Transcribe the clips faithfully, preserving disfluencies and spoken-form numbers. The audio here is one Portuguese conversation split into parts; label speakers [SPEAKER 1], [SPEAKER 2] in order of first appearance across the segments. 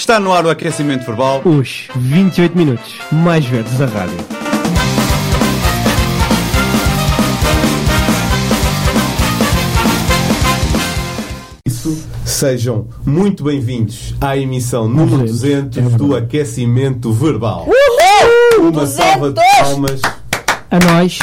[SPEAKER 1] Está no ar o aquecimento verbal.
[SPEAKER 2] Os vinte e oito minutos mais verdes da rádio.
[SPEAKER 3] Isso, sejam muito bem-vindos à emissão número duzentos é do aquecimento verbal.
[SPEAKER 4] Uhul!
[SPEAKER 3] Uma
[SPEAKER 4] duzentos!
[SPEAKER 3] salva de palmas.
[SPEAKER 2] A nós.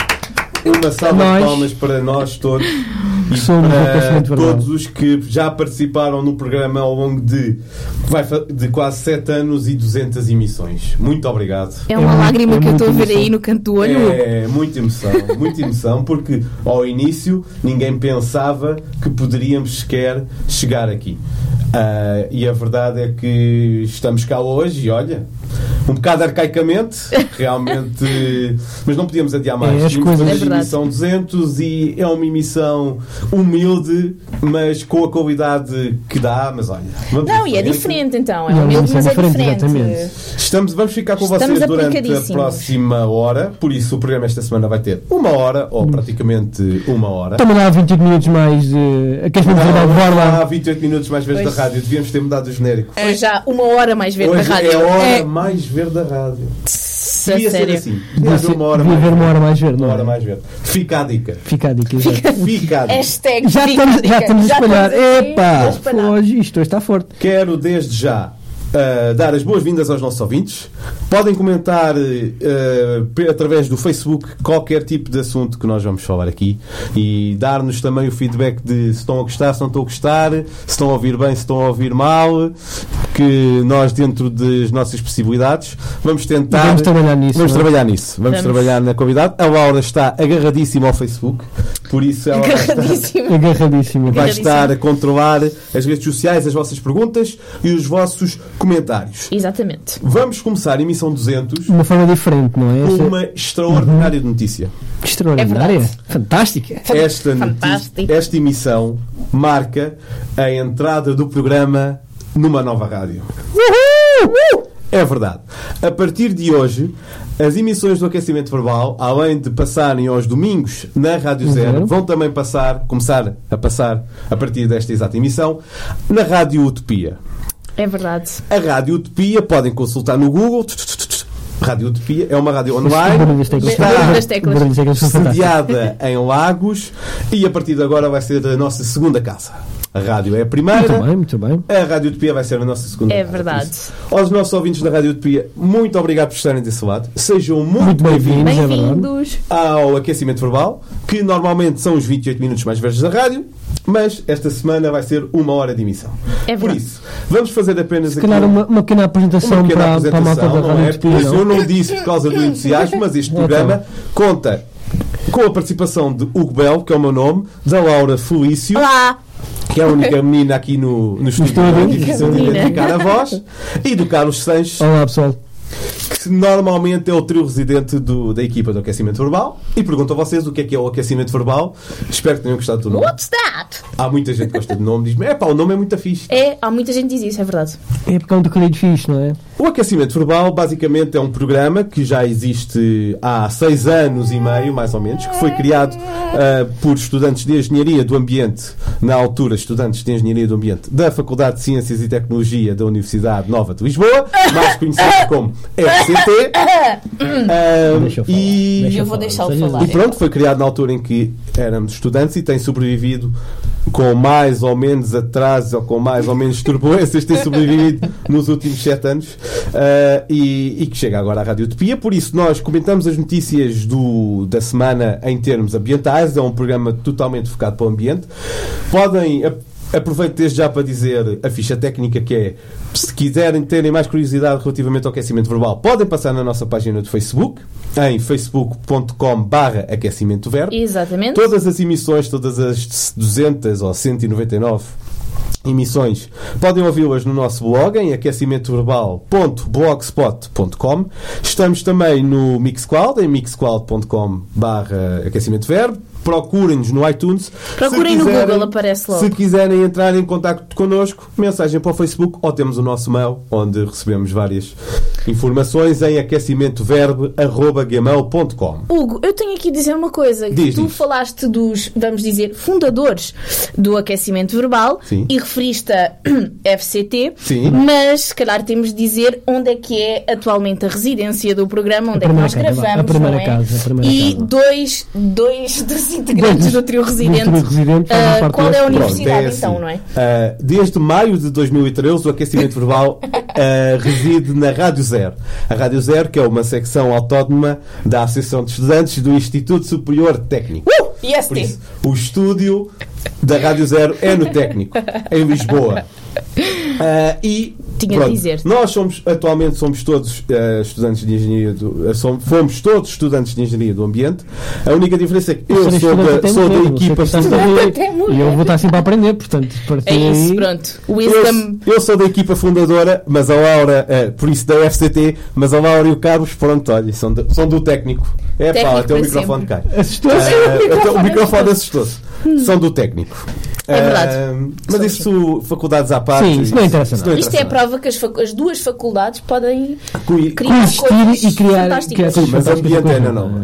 [SPEAKER 3] Uma salva
[SPEAKER 2] Nós.
[SPEAKER 3] de palmas para nós todos e
[SPEAKER 2] Somos o
[SPEAKER 3] para
[SPEAKER 2] aquecimento verbal.
[SPEAKER 3] todos os que já participaram no programa ao longo de, vai fa- de quase sete anos e duzentas emissões. Muito obrigado.
[SPEAKER 4] É uma
[SPEAKER 2] É
[SPEAKER 4] lágrima
[SPEAKER 2] muito-
[SPEAKER 4] que
[SPEAKER 2] é
[SPEAKER 4] eu estou a
[SPEAKER 2] muita
[SPEAKER 4] ver aí
[SPEAKER 2] emoção.
[SPEAKER 4] no canto do olho.
[SPEAKER 3] É muita emoção, muita emoção, porque ao início ninguém pensava que poderíamos sequer chegar aqui. Ah, e a verdade é que estamos cá hoje e olha, um bocado arcaicamente, realmente, mas não podíamos adiar mais.
[SPEAKER 2] É, as
[SPEAKER 3] Tínhamos
[SPEAKER 2] coisas-
[SPEAKER 3] fazer
[SPEAKER 4] É verdade.
[SPEAKER 3] a emissão duzentos e é uma emissão humilde, mas com a qualidade que dá, mas olha. Vamos
[SPEAKER 4] Não,
[SPEAKER 3] em
[SPEAKER 4] e é
[SPEAKER 3] frente.
[SPEAKER 4] diferente então. É
[SPEAKER 2] Não,
[SPEAKER 4] humilde,
[SPEAKER 2] isso é
[SPEAKER 4] mas é
[SPEAKER 2] diferente,
[SPEAKER 4] diferente.
[SPEAKER 2] exatamente.
[SPEAKER 3] Estamos, vamos ficar com
[SPEAKER 4] Estamos
[SPEAKER 3] vocês durante a
[SPEAKER 4] aplicadíssimos.
[SPEAKER 3] próxima hora, por isso o programa esta semana vai ter uma hora, ou praticamente uma hora.
[SPEAKER 2] Estamos lá a vinte e oito minutos mais de aquecimento
[SPEAKER 3] Não,
[SPEAKER 2] verbal. Bora
[SPEAKER 3] há
[SPEAKER 2] lá.
[SPEAKER 3] vinte e oito minutos mais vezes
[SPEAKER 4] Pois.
[SPEAKER 3] da rádio, devíamos ter mudado o genérico.
[SPEAKER 4] Foi já uma hora mais verde
[SPEAKER 3] Hoje
[SPEAKER 4] da rádio.
[SPEAKER 3] é a hora
[SPEAKER 4] É,
[SPEAKER 3] mais verde da rádio.
[SPEAKER 4] a
[SPEAKER 3] Devia ser
[SPEAKER 4] sério.
[SPEAKER 3] assim. Devia haver uma hora
[SPEAKER 2] Devia
[SPEAKER 3] mais
[SPEAKER 2] haver uma
[SPEAKER 3] verde.
[SPEAKER 2] hora mais verde.
[SPEAKER 3] Uma
[SPEAKER 2] não é?
[SPEAKER 3] hora mais verde. Fica a dica.
[SPEAKER 2] Fica a dica. exato.
[SPEAKER 3] Fica a dica.
[SPEAKER 4] Hashtag
[SPEAKER 2] Já
[SPEAKER 4] fica
[SPEAKER 2] estamos,
[SPEAKER 4] dica.
[SPEAKER 2] já estamos a espalhar.
[SPEAKER 4] estamos aqui a
[SPEAKER 2] Epá,
[SPEAKER 4] espalhar.
[SPEAKER 2] hoje isto hoje está forte.
[SPEAKER 3] Quero desde já uh, dar as boas-vindas aos nossos ouvintes. Podem comentar uh, pe- através do Facebook qualquer tipo de assunto que nós vamos falar aqui e dar-nos também o feedback de se estão a gostar, se não estão a gostar, se estão a ouvir bem, se estão a ouvir mal, que nós, dentro das nossas possibilidades, vamos tentar.
[SPEAKER 2] Vamos trabalhar nisso.
[SPEAKER 3] Vamos
[SPEAKER 2] não é?
[SPEAKER 3] trabalhar nisso. Vamos,
[SPEAKER 4] Vamos.
[SPEAKER 3] trabalhar na convidada. A Laura está agarradíssima ao Facebook, por isso ela vai estar-
[SPEAKER 4] Agarradíssimo.
[SPEAKER 2] Agarradíssimo.
[SPEAKER 3] vai
[SPEAKER 4] Agarradíssimo.
[SPEAKER 3] estar a controlar as redes sociais, as vossas perguntas e os vossos comentários.
[SPEAKER 4] Exatamente.
[SPEAKER 3] Vvamos começar a emissão duzentos
[SPEAKER 2] De uma forma diferente, não é?
[SPEAKER 3] com
[SPEAKER 2] Essa-
[SPEAKER 3] uma extraordinária notícia.
[SPEAKER 2] Extraordinária.
[SPEAKER 4] É verdade.
[SPEAKER 2] Fantástica.
[SPEAKER 3] Esta,
[SPEAKER 4] Fantástico.
[SPEAKER 3] notícia, esta emissão marca a entrada do programa numa nova rádio. Uhul! É verdade. A partir de hoje, as emissões do aquecimento verbal, além de passarem aos domingos na Rádio Zero,
[SPEAKER 2] Zero.
[SPEAKER 3] vão também passar, começar a passar a partir desta exata emissão na Rádio Utopia.
[SPEAKER 4] É verdade.
[SPEAKER 3] A Rádio Utopia, podem consultar no Google. Rádio Utopia é uma rádio online,
[SPEAKER 2] Barulho das teclas.
[SPEAKER 3] está
[SPEAKER 4] Barulho das teclas.
[SPEAKER 2] Barulho das teclas são fantásticos.
[SPEAKER 3] sediada em Lagos e a partir de agora vai ser a nossa segunda casa. A rádio é a primeira,
[SPEAKER 2] Muito bem, muito bem.
[SPEAKER 3] a Rádio Utopia vai ser a nossa segunda
[SPEAKER 4] É
[SPEAKER 3] casa.
[SPEAKER 4] verdade.
[SPEAKER 3] Por isso, aos nossos ouvintes da Rádio Utopia, muito obrigado por estarem desse lado. Sejam muito,
[SPEAKER 2] Muito
[SPEAKER 3] bem-vindos
[SPEAKER 2] bem-vindos. é
[SPEAKER 4] Bem-vindos.
[SPEAKER 3] ao aquecimento verbal, que normalmente são os vinte e oito minutos mais verdes da rádio, mas esta semana vai ser uma hora de emissão.
[SPEAKER 4] É
[SPEAKER 3] Por
[SPEAKER 4] verdade.
[SPEAKER 3] isso, vamos fazer apenas
[SPEAKER 2] Se
[SPEAKER 3] aqui
[SPEAKER 2] calhar uma, uma pequena apresentação
[SPEAKER 3] uma pequena
[SPEAKER 2] para, para a malta da
[SPEAKER 3] apresentação, não é?
[SPEAKER 2] Rádio
[SPEAKER 3] Por isso eu
[SPEAKER 2] Utopia, não?
[SPEAKER 3] não disse por causa do entusiasmo, mas este
[SPEAKER 2] Então.
[SPEAKER 3] programa conta com a participação de Hugo Belo, que é o meu nome, da Laura Felício,
[SPEAKER 4] Olá.
[SPEAKER 3] que é a única menina aqui no, no estúdio,
[SPEAKER 2] estúdio.
[SPEAKER 3] é difícil de
[SPEAKER 4] Única menina.
[SPEAKER 3] identificar a voz, e do Carlos Sanches,
[SPEAKER 2] Olá, pessoal.
[SPEAKER 3] que normalmente é o trio residente do- da equipa do aquecimento verbal. E pergunto a vocês o que é que é o aquecimento verbal. Espero que tenham gostado do nome.
[SPEAKER 4] What's that?
[SPEAKER 3] Há muita gente que gosta do nome, diz-me, é pá, o nome é muito fixe.
[SPEAKER 4] É, há muita gente que diz isso, é verdade.
[SPEAKER 2] É porque é um tocadilho fixe, não é?
[SPEAKER 3] O aquecimento verbal basicamente é um programa que já existe há seis anos e meio, mais ou menos, que foi criado ah, por estudantes de Engenharia do Ambiente, na altura estudantes de Engenharia do Ambiente da Faculdade de Ciências e Tecnologia da Universidade Nova de Lisboa, mais conhecido como F C T. Ah,
[SPEAKER 2] Deixa eu falar.
[SPEAKER 3] e,
[SPEAKER 2] Deixa
[SPEAKER 4] Eu vou
[SPEAKER 2] falar.
[SPEAKER 4] deixá-lo
[SPEAKER 2] Seja
[SPEAKER 4] falar.
[SPEAKER 3] e pronto, foi criado na altura em que éramos estudantes e tem sobrevivido com mais ou menos atrasos ou com mais ou menos turbulências, tem sobrevivido nos últimos sete anos uh, e, e que chega agora à Rádio Utopia. Por isso nós comentamos as notícias do, da semana em termos ambientais. É um programa totalmente focado para o ambiente. Podem... Aproveito desde já para dizer a ficha técnica, que é, se quiserem terem mais curiosidade relativamente ao aquecimento verbal, podem passar na nossa página do Facebook, em facebook ponto com barra aquecimento verbo.
[SPEAKER 4] Exatamente.
[SPEAKER 3] Todas as emissões, todas as duzentas ou cento e noventa e nove emissões, podem ouvi-las no nosso blog em aquecimento verbal ponto blogspot ponto com. Estamos também no Mixcloud, em mixcloud ponto com barra aquecimento verbo. procurem-nos no iTunes.
[SPEAKER 4] Procurem no Google, aparece logo.
[SPEAKER 3] Se quiserem entrar em contacto connosco, mensagem para o Facebook ou temos o nosso mail, onde recebemos várias informações em aquecimentoverbe arroba gmail ponto com.
[SPEAKER 4] Hugo, eu tenho aqui a dizer uma coisa.
[SPEAKER 3] Diz,
[SPEAKER 4] tu
[SPEAKER 3] diz.
[SPEAKER 4] falaste dos, vamos dizer, fundadores do aquecimento verbal.
[SPEAKER 3] Sim.
[SPEAKER 4] E referiste a F C T.
[SPEAKER 3] Sim.
[SPEAKER 4] Mas se calhar temos de dizer onde é que é atualmente a residência do programa, onde
[SPEAKER 2] A
[SPEAKER 4] é que nós
[SPEAKER 2] primeira casa,
[SPEAKER 4] gravamos,
[SPEAKER 2] a primeira
[SPEAKER 4] não é?
[SPEAKER 2] casa, a primeira
[SPEAKER 4] E
[SPEAKER 2] casa.
[SPEAKER 4] dois, dois dos integrantes
[SPEAKER 2] Dois
[SPEAKER 4] do trio
[SPEAKER 2] dos-
[SPEAKER 4] residente.
[SPEAKER 2] do trio residente fazem
[SPEAKER 4] ah,
[SPEAKER 2] parte
[SPEAKER 4] qual é a
[SPEAKER 2] desse.
[SPEAKER 3] Pronto,
[SPEAKER 4] universidade,
[SPEAKER 3] é assim.
[SPEAKER 4] então, não é?
[SPEAKER 3] Ah, desde maio de dois mil e treze, o aquecimento verbal ah, reside na Rádio Zero. A Rádio Zero, que é uma secção autónoma da Associação de Estudantes do Instituto Superior Técnico.
[SPEAKER 4] Uh! I S
[SPEAKER 3] Por
[SPEAKER 4] T.
[SPEAKER 3] isso, o estúdio da Rádio Zero é no Técnico, em Lisboa. Ah, e
[SPEAKER 4] Tinha de
[SPEAKER 3] pronto,
[SPEAKER 4] dizer.
[SPEAKER 3] nós somos, atualmente somos todos ah, estudantes de engenharia do, ah, somos, fomos todos estudantes de engenharia do ambiente. A única diferença é que eu
[SPEAKER 2] Serei
[SPEAKER 3] sou
[SPEAKER 2] estudante
[SPEAKER 3] da,
[SPEAKER 2] até
[SPEAKER 3] sou da
[SPEAKER 2] morrer,
[SPEAKER 3] equipa
[SPEAKER 2] você que está a
[SPEAKER 3] fundadora.
[SPEAKER 2] saber.
[SPEAKER 4] Até morrer.
[SPEAKER 2] E eu vou estar sempre a aprender, portanto, a partir
[SPEAKER 4] É isso,
[SPEAKER 2] daí-
[SPEAKER 4] pronto.
[SPEAKER 3] Eu,
[SPEAKER 4] Wisdom.
[SPEAKER 3] eu sou da equipa fundadora, mas a Laura, eh, por isso da F C T, mas a Laura e o Carlos, pronto, olha, são, de- são do técnico. É pá,
[SPEAKER 4] Técnico
[SPEAKER 3] até o
[SPEAKER 4] para
[SPEAKER 3] microfone
[SPEAKER 4] sempre.
[SPEAKER 3] cai.
[SPEAKER 2] Assustou-se.
[SPEAKER 3] Eh, até o microfone assustou-se. São do técnico.
[SPEAKER 4] É verdade.
[SPEAKER 3] Eh, mas
[SPEAKER 4] São
[SPEAKER 3] isso, faculdades à parte.
[SPEAKER 2] Sim, isso não interessa nada.
[SPEAKER 4] Isto é a prova que as, facu- as duas faculdades podem
[SPEAKER 3] Cui-
[SPEAKER 4] criar
[SPEAKER 2] Coexistir
[SPEAKER 4] coisas
[SPEAKER 2] e criar, criar
[SPEAKER 4] fantásticas.
[SPEAKER 2] coisas
[SPEAKER 3] Mas
[SPEAKER 2] fantásticas.
[SPEAKER 3] ambiente ainda não.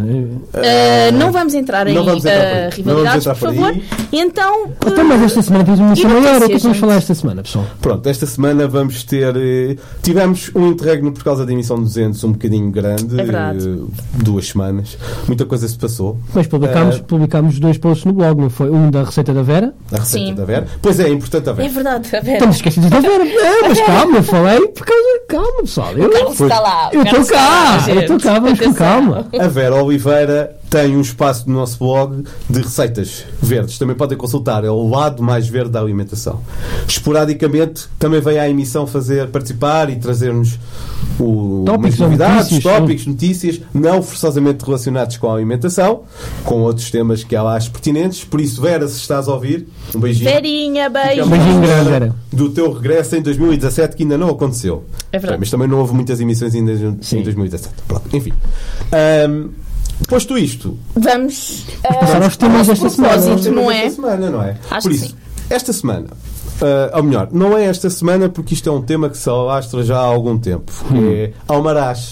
[SPEAKER 4] Uh, não vamos entrar em
[SPEAKER 3] Não vamos entrar por aí.
[SPEAKER 4] uh,
[SPEAKER 3] Não vamos
[SPEAKER 4] rivalidades,
[SPEAKER 3] entrar
[SPEAKER 4] por
[SPEAKER 3] por
[SPEAKER 4] favor.
[SPEAKER 3] aí.
[SPEAKER 4] E então. uh,
[SPEAKER 2] Então, mas esta semana temos uma
[SPEAKER 4] E
[SPEAKER 2] missão maior. O que é
[SPEAKER 4] notícias,
[SPEAKER 2] que vamos
[SPEAKER 4] gente?
[SPEAKER 2] falar esta semana, pessoal?
[SPEAKER 3] Pronto, esta semana vamos ter. eh, tivemos um interregno por causa da emissão duzentos um bocadinho grande.
[SPEAKER 4] É verdade.
[SPEAKER 3] eh, duas semanas. Muita coisa se passou.
[SPEAKER 2] Mas publicámos,
[SPEAKER 3] Eh,
[SPEAKER 2] publicámos dois posts no blog, não foi? Um da receita da Vera.
[SPEAKER 3] A receita
[SPEAKER 4] Sim.
[SPEAKER 3] da Vera. Pois é, é importante a
[SPEAKER 4] É
[SPEAKER 3] Vera.
[SPEAKER 4] verdade, a Vera.
[SPEAKER 2] Estamos esquecidos da Vera. É, mas calma, eu falei por causa. Calma, pessoal. Eu
[SPEAKER 4] O Carlos
[SPEAKER 3] Foi-
[SPEAKER 4] está lá. o
[SPEAKER 2] eu
[SPEAKER 4] Carlos
[SPEAKER 2] estou
[SPEAKER 4] está
[SPEAKER 2] cá.
[SPEAKER 4] lá,
[SPEAKER 2] Eu
[SPEAKER 4] gente.
[SPEAKER 2] estou cá, vamos com
[SPEAKER 4] Atenção.
[SPEAKER 2] calma.
[SPEAKER 3] A Vera Oliveira tem um espaço no nosso blog de receitas verdes. Também podem consultar. É o lado mais verde da alimentação. Esporadicamente também vem à emissão fazer participar e trazer-nos o,
[SPEAKER 2] Tópicos
[SPEAKER 3] umas
[SPEAKER 2] ou
[SPEAKER 3] novidades,
[SPEAKER 2] notícias,
[SPEAKER 3] tópicos, notícias, não forçosamente relacionados com a alimentação, com outros temas que ela acha pertinentes. Por isso, Vera, se estás a ouvir, um beijinho.
[SPEAKER 4] Verinha,
[SPEAKER 3] Fica
[SPEAKER 4] beijo.
[SPEAKER 3] uma
[SPEAKER 2] Beijinho grande,
[SPEAKER 3] semana
[SPEAKER 2] Vera.
[SPEAKER 3] do teu regresso em dois mil e dezassete, que ainda não aconteceu.
[SPEAKER 4] É verdade.
[SPEAKER 3] Bem, mas também não houve muitas emissões ainda em
[SPEAKER 2] Sim.
[SPEAKER 3] dois mil e dezassete. Pronto, enfim. Ahm, posto isto,
[SPEAKER 4] Vamos. uh,
[SPEAKER 2] Passar aos temas
[SPEAKER 4] nosso
[SPEAKER 2] desta semana.
[SPEAKER 4] propósito, não é?
[SPEAKER 3] esta semana, não é?
[SPEAKER 4] Acho
[SPEAKER 3] Por
[SPEAKER 4] que
[SPEAKER 3] isso,
[SPEAKER 4] sim.
[SPEAKER 3] esta semana, ah, ou melhor, não é esta semana porque isto é um tema que se alastra já há algum tempo.
[SPEAKER 2] Hum.
[SPEAKER 3] É Almaraz.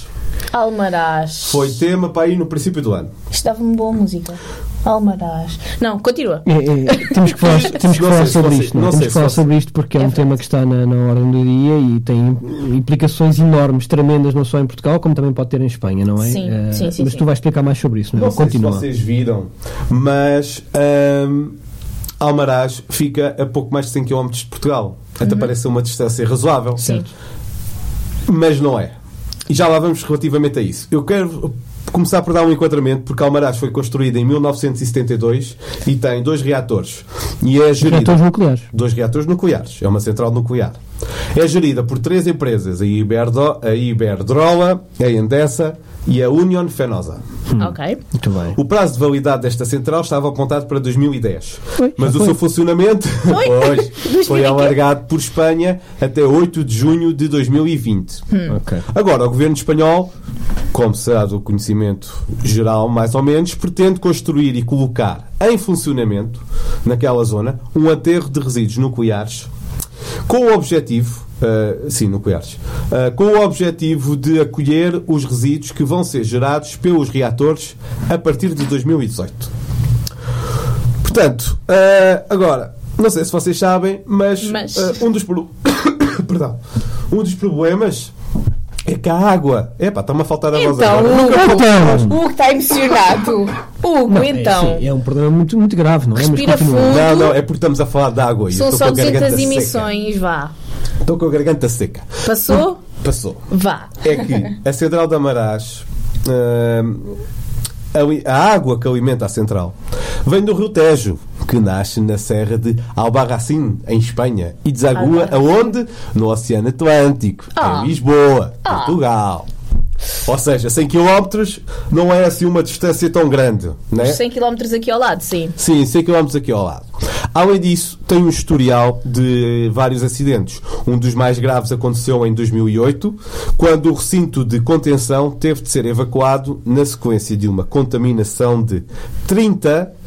[SPEAKER 4] Almaraz.
[SPEAKER 3] Foi tema para ir no princípio do ano.
[SPEAKER 4] Isto dava-me boa música. Almaraz. Não, continua.
[SPEAKER 2] É, é, temos que falar, temos que
[SPEAKER 3] Não
[SPEAKER 2] falar
[SPEAKER 3] sei se
[SPEAKER 2] sobre
[SPEAKER 3] vocês-
[SPEAKER 2] isto. Não é?
[SPEAKER 3] não
[SPEAKER 2] Temos
[SPEAKER 3] sei
[SPEAKER 2] que
[SPEAKER 3] se
[SPEAKER 2] falar
[SPEAKER 3] vocês-
[SPEAKER 2] sobre isto porque é,
[SPEAKER 4] É
[SPEAKER 2] um
[SPEAKER 4] verdade.
[SPEAKER 2] tema que está na, na ordem do dia e tem implicações enormes, tremendas, não só em Portugal, como também pode ter em Espanha, não é?
[SPEAKER 4] Sim,
[SPEAKER 2] Eh,
[SPEAKER 4] sim, sim,
[SPEAKER 2] mas
[SPEAKER 4] sim.
[SPEAKER 2] tu vais explicar mais sobre isso, não é?
[SPEAKER 3] Não sei
[SPEAKER 2] Continua.
[SPEAKER 3] se vocês viram, mas ahm, Almaraz fica a pouco mais de cem quilómetros de Portugal. Até parece uma distância razoável.
[SPEAKER 4] Uhum. Sim.
[SPEAKER 3] Mas não é. E já lá vamos relativamente a isso. Eu quero começar por dar um enquadramento, porque Almaraz foi construída em mil novecentos e setenta e dois e tem dois reatores. E é gerida...
[SPEAKER 2] Reatores nucleares.
[SPEAKER 3] Dois reatores nucleares. É uma central nuclear. É gerida por três empresas: a, Iberdo, a Iberdrola, a Endesa e a Union Fenosa.
[SPEAKER 4] Ok.
[SPEAKER 2] Muito bem.
[SPEAKER 3] O prazo de validade desta central estava apontado para dois mil e dez.
[SPEAKER 2] Foi,
[SPEAKER 3] Mas
[SPEAKER 2] já
[SPEAKER 3] o
[SPEAKER 2] foi.
[SPEAKER 3] seu funcionamento pois, foi alargado por Espanha até oito de junho de dois mil e vinte.
[SPEAKER 2] Ok.
[SPEAKER 3] Agora, o governo espanhol, como será do conhecimento geral, mais ou menos, pretende construir e colocar em funcionamento, naquela zona, um aterro de resíduos nucleares com o objetivo, uh, sim, nucleares, uh, com o objetivo de acolher os resíduos que vão ser gerados pelos reatores a partir de dois mil e dezoito. Portanto, uh, agora, não sei se vocês sabem, mas,
[SPEAKER 4] Mas-
[SPEAKER 3] uh, um dos pro- Perdão. Um dos problemas é que a água... Epá, está-me a faltar a voz
[SPEAKER 4] Então,
[SPEAKER 3] agora.
[SPEAKER 4] Hugo,
[SPEAKER 3] Nunca faltou a voz.
[SPEAKER 2] Então.
[SPEAKER 4] Hugo está emocionado. Hugo,
[SPEAKER 2] Não,
[SPEAKER 4] então.
[SPEAKER 2] É, sim, é um problema muito, muito grave, não é?
[SPEAKER 4] Respira
[SPEAKER 2] Mas continua.
[SPEAKER 4] fundo.
[SPEAKER 3] Não, não, é porque estamos a falar de água. e eu
[SPEAKER 4] São
[SPEAKER 3] estou
[SPEAKER 4] só
[SPEAKER 3] com a garganta
[SPEAKER 4] duzentas
[SPEAKER 3] seca.
[SPEAKER 4] emissões, vá.
[SPEAKER 3] Estou com a garganta seca.
[SPEAKER 4] Passou?
[SPEAKER 3] Passou.
[SPEAKER 4] Vá.
[SPEAKER 3] É que a Central de Amarás, hum, a, a água que alimenta a central vem do Rio Tejo, que nasce na serra de Albarracín, em Espanha, e desagua
[SPEAKER 4] Albarracín.
[SPEAKER 3] aonde? No Oceano Atlântico,
[SPEAKER 4] Ah.
[SPEAKER 3] em Lisboa,
[SPEAKER 4] Ah.
[SPEAKER 3] Portugal. Ou seja, cem quilómetros não é assim uma distância tão grande, não é?
[SPEAKER 4] cem quilómetros aqui ao lado, sim.
[SPEAKER 3] Sim, cem quilómetros aqui ao lado. Além disso, tem um historial de vários acidentes. Um dos mais graves aconteceu em dois mil e oito, quando o recinto de contenção teve de ser evacuado na sequência de uma contaminação de trinta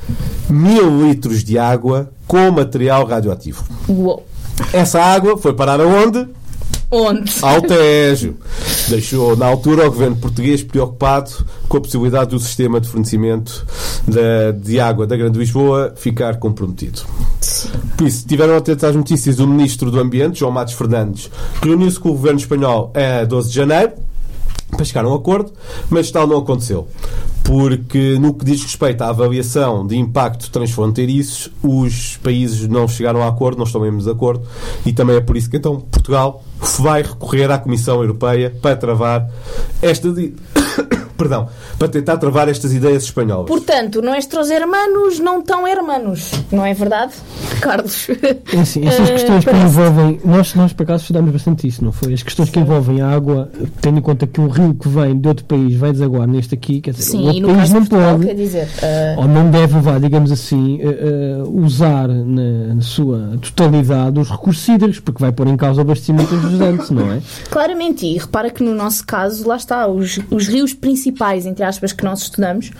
[SPEAKER 3] mil litros de água com material radioativo.
[SPEAKER 4] Uou.
[SPEAKER 3] Essa água foi parar aonde?
[SPEAKER 4] Onde?
[SPEAKER 3] Ao Tejo. Deixou, na altura, o governo português preocupado com a possibilidade do sistema de fornecimento de, de água da Grande Lisboa ficar comprometido. Por isso, tiveram atentos às notícias o Ministro do Ambiente, João Matos Fernandes, reuniu-se com o governo espanhol a doze de janeiro para chegar a um acordo, mas tal não aconteceu. Porque, no que diz respeito à avaliação de impacto transfronteiriços, os países não chegaram a acordo, não estão mesmo de acordo, e também é por isso que, então, Portugal vai recorrer à Comissão Europeia para travar esta... Perdão, para tentar travar estas ideias espanholas.
[SPEAKER 4] Portanto, nuestros hermanos não tão hermanos, não é verdade, Carlos?
[SPEAKER 2] É assim, essas
[SPEAKER 4] Uh,
[SPEAKER 2] questões que
[SPEAKER 4] parece.
[SPEAKER 2] envolvem... Nós, nós, por acaso, estudamos bastante isso, não foi? As questões que envolvem a água, tendo em conta que um rio que vem de outro país vai desaguar neste aqui, quer dizer,
[SPEAKER 4] Sim,
[SPEAKER 2] o
[SPEAKER 4] e
[SPEAKER 2] outro
[SPEAKER 4] no
[SPEAKER 2] país
[SPEAKER 4] caso
[SPEAKER 2] não
[SPEAKER 4] de Portugal,
[SPEAKER 2] pode...
[SPEAKER 4] quer dizer... uh,
[SPEAKER 2] ou não deve levar, digamos assim, uh, uh, usar na, na sua totalidade os recursos hídricos, porque vai pôr em causa o abastecimento ajudante, não é?
[SPEAKER 4] Claramente, e repara que no nosso caso, lá está, os, os rios principais, entre aspas, que nós estudamos,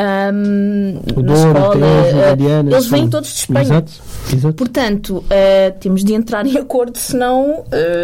[SPEAKER 4] um,
[SPEAKER 2] O
[SPEAKER 4] na
[SPEAKER 2] Douro,
[SPEAKER 4] escola,
[SPEAKER 2] o Tejo,
[SPEAKER 4] uh,
[SPEAKER 2] a Diana,
[SPEAKER 4] eles vêm
[SPEAKER 2] sim.
[SPEAKER 4] todos de Espanha.
[SPEAKER 2] Exato, exato.
[SPEAKER 4] Portanto, uh, temos de entrar em acordo, senão uh,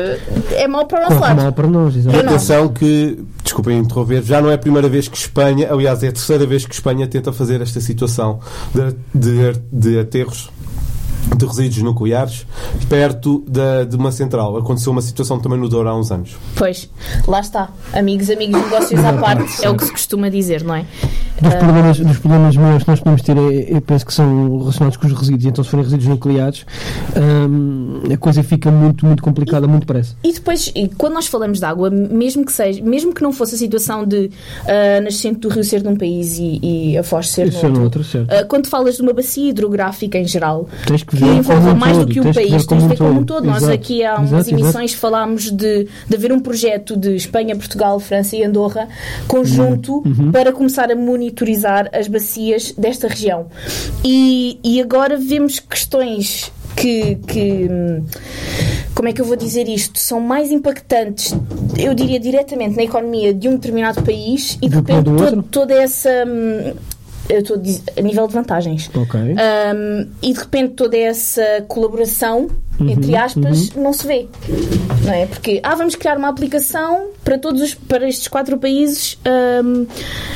[SPEAKER 4] é mau para o nosso
[SPEAKER 2] Corre
[SPEAKER 4] lado.
[SPEAKER 2] mal para nós,
[SPEAKER 3] E
[SPEAKER 2] exato.
[SPEAKER 4] Eu não.
[SPEAKER 3] atenção que, desculpem interromper, já não é a primeira vez que Espanha, aliás, é a terceira vez que Espanha tenta fazer esta situação de, de, de aterros de resíduos nucleares perto da, de uma central. Aconteceu uma situação também no Douro há uns anos.
[SPEAKER 4] Pois, lá está. Amigos, amigos, negócios à parte, é o que se costuma dizer, não é?
[SPEAKER 2] Dos problemas, dos problemas maiores que nós podemos ter, é, eu penso que são relacionados com os resíduos. Então, se forem resíduos nucleares, hum, a coisa fica muito, muito complicada, muito depressa.
[SPEAKER 4] E depois, e quando nós falamos de água, mesmo que seja, mesmo que não fosse a situação de a nascente do rio ser de um país e, e a foz ser
[SPEAKER 2] Isso é
[SPEAKER 4] no
[SPEAKER 2] no
[SPEAKER 4] outro,
[SPEAKER 2] outro, certo.
[SPEAKER 4] uh, quando falas de uma bacia hidrográfica em geral,
[SPEAKER 2] Tens que
[SPEAKER 4] que
[SPEAKER 2] ver
[SPEAKER 4] envolva
[SPEAKER 2] como um
[SPEAKER 4] mais
[SPEAKER 2] todo,
[SPEAKER 4] do que o
[SPEAKER 2] tens que
[SPEAKER 4] país,
[SPEAKER 2] ver
[SPEAKER 4] tens de ver como um
[SPEAKER 2] um
[SPEAKER 4] todo. Nós
[SPEAKER 2] Exato.
[SPEAKER 4] aqui há umas
[SPEAKER 2] Exato,
[SPEAKER 4] emissões
[SPEAKER 2] exato.
[SPEAKER 4] falámos de, de haver um projeto de Espanha, Portugal, França e Andorra conjunto
[SPEAKER 2] Uhum.
[SPEAKER 4] para começar a monitorizar as bacias desta região. E, e agora vemos questões que, que hum, como é que eu vou dizer isto? São mais impactantes, eu diria, diretamente na economia de um determinado país e de
[SPEAKER 2] Do que
[SPEAKER 4] repente
[SPEAKER 2] do
[SPEAKER 4] to-
[SPEAKER 2] outro?
[SPEAKER 4] toda essa hum, eu estou a dizer, a nível de vantagens.
[SPEAKER 2] Ok.
[SPEAKER 4] Um, e de repente toda essa colaboração,
[SPEAKER 2] Uhum,
[SPEAKER 4] entre aspas, não se vê. Não é? Porque, ah, vamos criar uma aplicação para, todos os, para estes quatro países um,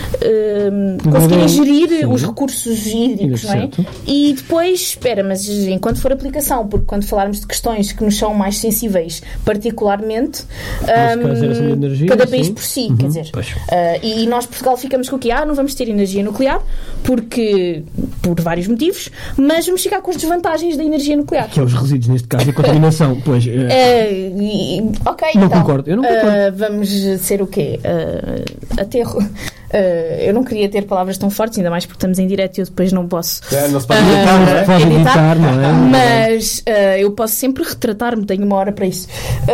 [SPEAKER 4] um, conseguirem gerir
[SPEAKER 2] Sim.
[SPEAKER 4] os recursos hídricos, não é?
[SPEAKER 2] Certo.
[SPEAKER 4] E depois, espera, mas enquanto for aplicação, porque quando falarmos de questões que nos são mais sensíveis, particularmente,
[SPEAKER 2] Neste
[SPEAKER 4] um,
[SPEAKER 2] caso, geração de energia,
[SPEAKER 4] cada
[SPEAKER 2] sim.
[SPEAKER 4] país por si,
[SPEAKER 2] Uhum,
[SPEAKER 4] quer dizer.
[SPEAKER 2] pois.
[SPEAKER 4] Uh, e nós, Portugal, ficamos com o quê? Ah, não vamos ter energia nuclear, porque, por vários motivos, mas vamos ficar com as desvantagens da energia nuclear.
[SPEAKER 2] Que é os resíduos, neste caso, e a contaminação. Pois, eh,
[SPEAKER 4] Uh, e- ok,
[SPEAKER 2] Não
[SPEAKER 4] então,
[SPEAKER 2] concordo, eu não
[SPEAKER 4] uh,
[SPEAKER 2] concordo.
[SPEAKER 4] vamos ser o quê? Uh, aterro. Uh, eu não queria ter palavras tão fortes, ainda mais porque estamos em direto e eu depois não posso.
[SPEAKER 3] É, não se pode
[SPEAKER 4] Ah,
[SPEAKER 3] editar, não é?
[SPEAKER 2] pode
[SPEAKER 4] editar,
[SPEAKER 2] editar, não é?
[SPEAKER 4] Mas uh, eu posso sempre retratar-me, tenho uma hora para isso.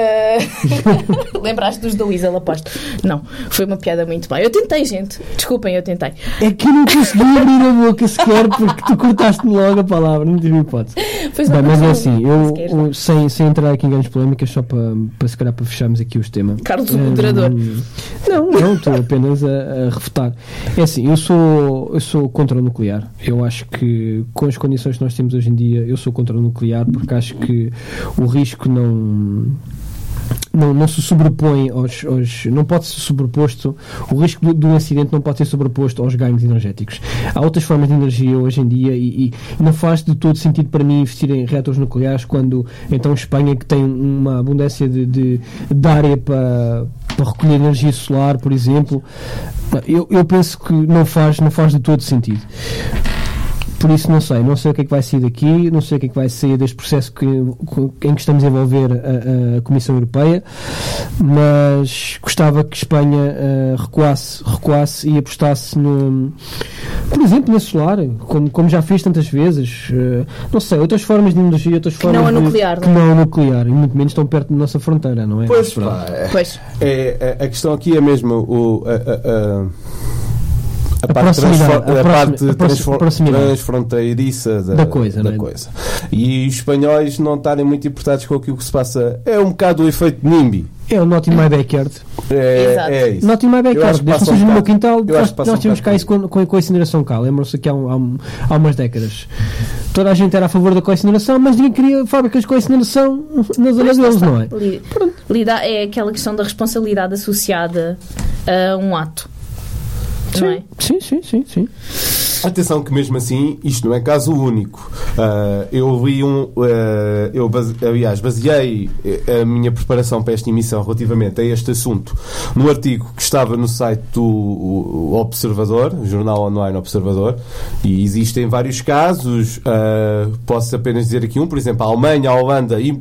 [SPEAKER 4] Uh, Lembraste dos da Luísa Laposte? Não, foi uma piada muito má. Eu tentei, gente. Desculpem, eu tentei.
[SPEAKER 2] é que eu não consegui abrir a boca sequer porque tu cortaste-me logo a palavra, não tive hipótese.
[SPEAKER 4] Pois
[SPEAKER 2] Bem,
[SPEAKER 4] não,
[SPEAKER 2] mas é
[SPEAKER 4] não,
[SPEAKER 2] assim,
[SPEAKER 4] não
[SPEAKER 2] eu,
[SPEAKER 4] queres,
[SPEAKER 2] eu- sem, sem entrar aqui em grandes polémicas, só para, para se calhar para fecharmos aqui os temas.
[SPEAKER 4] Carlos, o
[SPEAKER 2] Hum,
[SPEAKER 4] moderador.
[SPEAKER 2] Não, não, estou apenas a, a refutar. É assim, eu sou, eu sou contra o nuclear. Eu acho que com as condições que nós temos hoje em dia, eu sou contra o nuclear porque acho que o risco não. Não, não se sobrepõe aos, aos. Não pode ser sobreposto. O risco do, do acidente não pode ser sobreposto aos ganhos energéticos. Há outras formas de energia hoje em dia e, e não faz de todo sentido para mim investir em reatores nucleares quando então Espanha, que tem uma abundância de, de, de área para, para recolher energia solar, por exemplo, eu, eu penso que não faz, não faz de todo sentido. Por isso não sei, não sei o que é que vai sair daqui, não sei o que é que vai sair deste processo que, em que estamos a envolver a, a Comissão Europeia, mas gostava que Espanha uh, recuasse, recuasse e apostasse no, por exemplo, na solar, como, como já fez tantas vezes, uh, não sei, outras formas de energia, outras formas
[SPEAKER 4] não a
[SPEAKER 2] de-
[SPEAKER 4] nuclear,
[SPEAKER 2] que
[SPEAKER 4] não é?
[SPEAKER 2] não a nuclear, e muito menos estão perto da nossa fronteira, não é?
[SPEAKER 3] Pois,
[SPEAKER 2] Pronto.
[SPEAKER 3] pá, é-
[SPEAKER 4] Pois.
[SPEAKER 3] É, a, a questão aqui é mesmo o, a, a- a- a,
[SPEAKER 2] a
[SPEAKER 3] parte,
[SPEAKER 2] proximidade,
[SPEAKER 3] transfor-
[SPEAKER 2] a
[SPEAKER 3] a
[SPEAKER 2] proximi-
[SPEAKER 3] parte
[SPEAKER 2] a proxi-
[SPEAKER 3] transfor-
[SPEAKER 2] proximidade.
[SPEAKER 3] transfronteiriça da,
[SPEAKER 2] Da coisa,
[SPEAKER 3] da
[SPEAKER 2] não é?
[SPEAKER 3] coisa. E os espanhóis não estarem muito importados com aquilo que se passa. É um bocado o efeito NIMBY.
[SPEAKER 2] É o Not in My Backyard.
[SPEAKER 3] É,
[SPEAKER 4] Exato.
[SPEAKER 3] é isso.
[SPEAKER 2] Not in My
[SPEAKER 3] Eu
[SPEAKER 2] Backyard.
[SPEAKER 3] acho que
[SPEAKER 2] Desde que
[SPEAKER 3] passa
[SPEAKER 2] seja
[SPEAKER 3] um
[SPEAKER 2] no meu
[SPEAKER 3] bocado-
[SPEAKER 2] quintal,
[SPEAKER 3] eu acho
[SPEAKER 2] nós,
[SPEAKER 3] que passa
[SPEAKER 2] nós
[SPEAKER 3] um
[SPEAKER 2] tínhamos cá
[SPEAKER 3] bocado
[SPEAKER 2] isso com, com, com a incineração cá. Lembram-se que há, um- há, um- há umas décadas. Toda a gente era a favor da co-incineração, mas ninguém queria fábricas de co-incineração na zona
[SPEAKER 4] Mas lá
[SPEAKER 2] deles,
[SPEAKER 4] está.
[SPEAKER 2] não é?
[SPEAKER 4] Li- Lidar é aquela questão da responsabilidade associada a um ato. Não é?
[SPEAKER 2] Sim, sim, sim, sim.
[SPEAKER 3] Atenção que mesmo assim isto não é caso único. Uh, eu li um, uh, eu base, aliás baseei a minha preparação para esta emissão relativamente a este assunto no artigo que estava no site do Observador, o jornal online Observador, e existem vários casos. Uh, posso apenas dizer aqui um, por exemplo, a Alemanha, a Holanda e,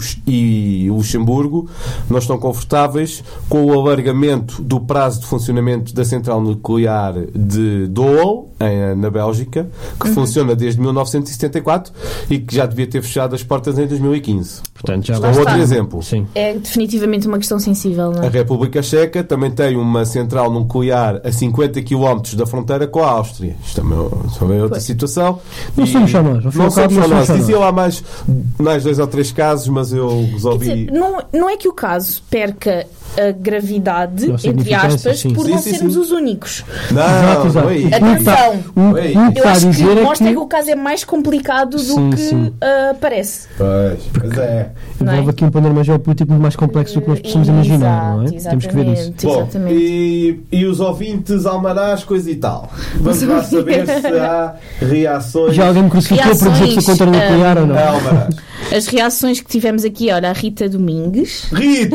[SPEAKER 3] e o Luxemburgo não estão confortáveis com o alargamento do prazo de funcionamento da central nuclear de Doel, em, na Bélgica, que
[SPEAKER 4] Uhum.
[SPEAKER 3] funciona desde mil novecentos e setenta e quatro e que já devia ter fechado as portas em dois mil e quinze.
[SPEAKER 2] Portanto, já
[SPEAKER 3] Isto
[SPEAKER 4] Lá
[SPEAKER 3] é
[SPEAKER 4] está.
[SPEAKER 3] outro exemplo.
[SPEAKER 2] Sim.
[SPEAKER 4] É definitivamente uma questão sensível, não
[SPEAKER 3] A
[SPEAKER 4] é?
[SPEAKER 3] República Checa também tem uma central nuclear a cinquenta quilómetros da fronteira com a Áustria. Isto também, também é outra
[SPEAKER 4] Pois.
[SPEAKER 3] situação.
[SPEAKER 2] Não
[SPEAKER 3] E-
[SPEAKER 2] somos só nós. Ao fim e
[SPEAKER 3] Não
[SPEAKER 2] ao cabo,
[SPEAKER 3] somos só
[SPEAKER 2] não
[SPEAKER 3] nós.
[SPEAKER 2] somos só
[SPEAKER 3] Diziam lá mais, mais dois ou três casos, mas eu
[SPEAKER 4] Quer
[SPEAKER 3] resolvi.
[SPEAKER 4] dizer, não, não é que o caso perca a gravidade,
[SPEAKER 2] Não,
[SPEAKER 4] entre
[SPEAKER 2] significância,
[SPEAKER 4] aspas,
[SPEAKER 2] sim.
[SPEAKER 4] por
[SPEAKER 3] Sim,
[SPEAKER 4] não
[SPEAKER 3] sim,
[SPEAKER 4] sermos
[SPEAKER 3] sim.
[SPEAKER 4] os únicos.
[SPEAKER 3] Não,
[SPEAKER 2] Exato, exato.
[SPEAKER 3] não é isso.
[SPEAKER 4] Atenção.
[SPEAKER 2] O, o
[SPEAKER 3] Oi.
[SPEAKER 2] que
[SPEAKER 4] Eu
[SPEAKER 2] está a
[SPEAKER 4] acho que
[SPEAKER 2] dizer é
[SPEAKER 4] mostra que...
[SPEAKER 2] que
[SPEAKER 4] o caso é mais complicado do
[SPEAKER 2] Sim,
[SPEAKER 4] que
[SPEAKER 2] sim.
[SPEAKER 4] ah, parece.
[SPEAKER 3] Pois, pois é.
[SPEAKER 4] não é?
[SPEAKER 2] envolve aqui um panorama geopolítico muito mais complexo do que nós possamos imaginar, não é?
[SPEAKER 4] Exato,
[SPEAKER 2] Temos que ver isso.
[SPEAKER 4] exatamente,
[SPEAKER 3] Bom,
[SPEAKER 4] exatamente.
[SPEAKER 3] e, e os ouvintes almarás, coisa e tal. Vamos lá saber se há reações.
[SPEAKER 2] Já alguém me crucificou por dizer que sou
[SPEAKER 4] Reações,
[SPEAKER 2] contra o nuclear ou não?
[SPEAKER 3] Almarás.
[SPEAKER 4] As reações que tivemos aqui, olha, a Rita Domingues.
[SPEAKER 3] Rita!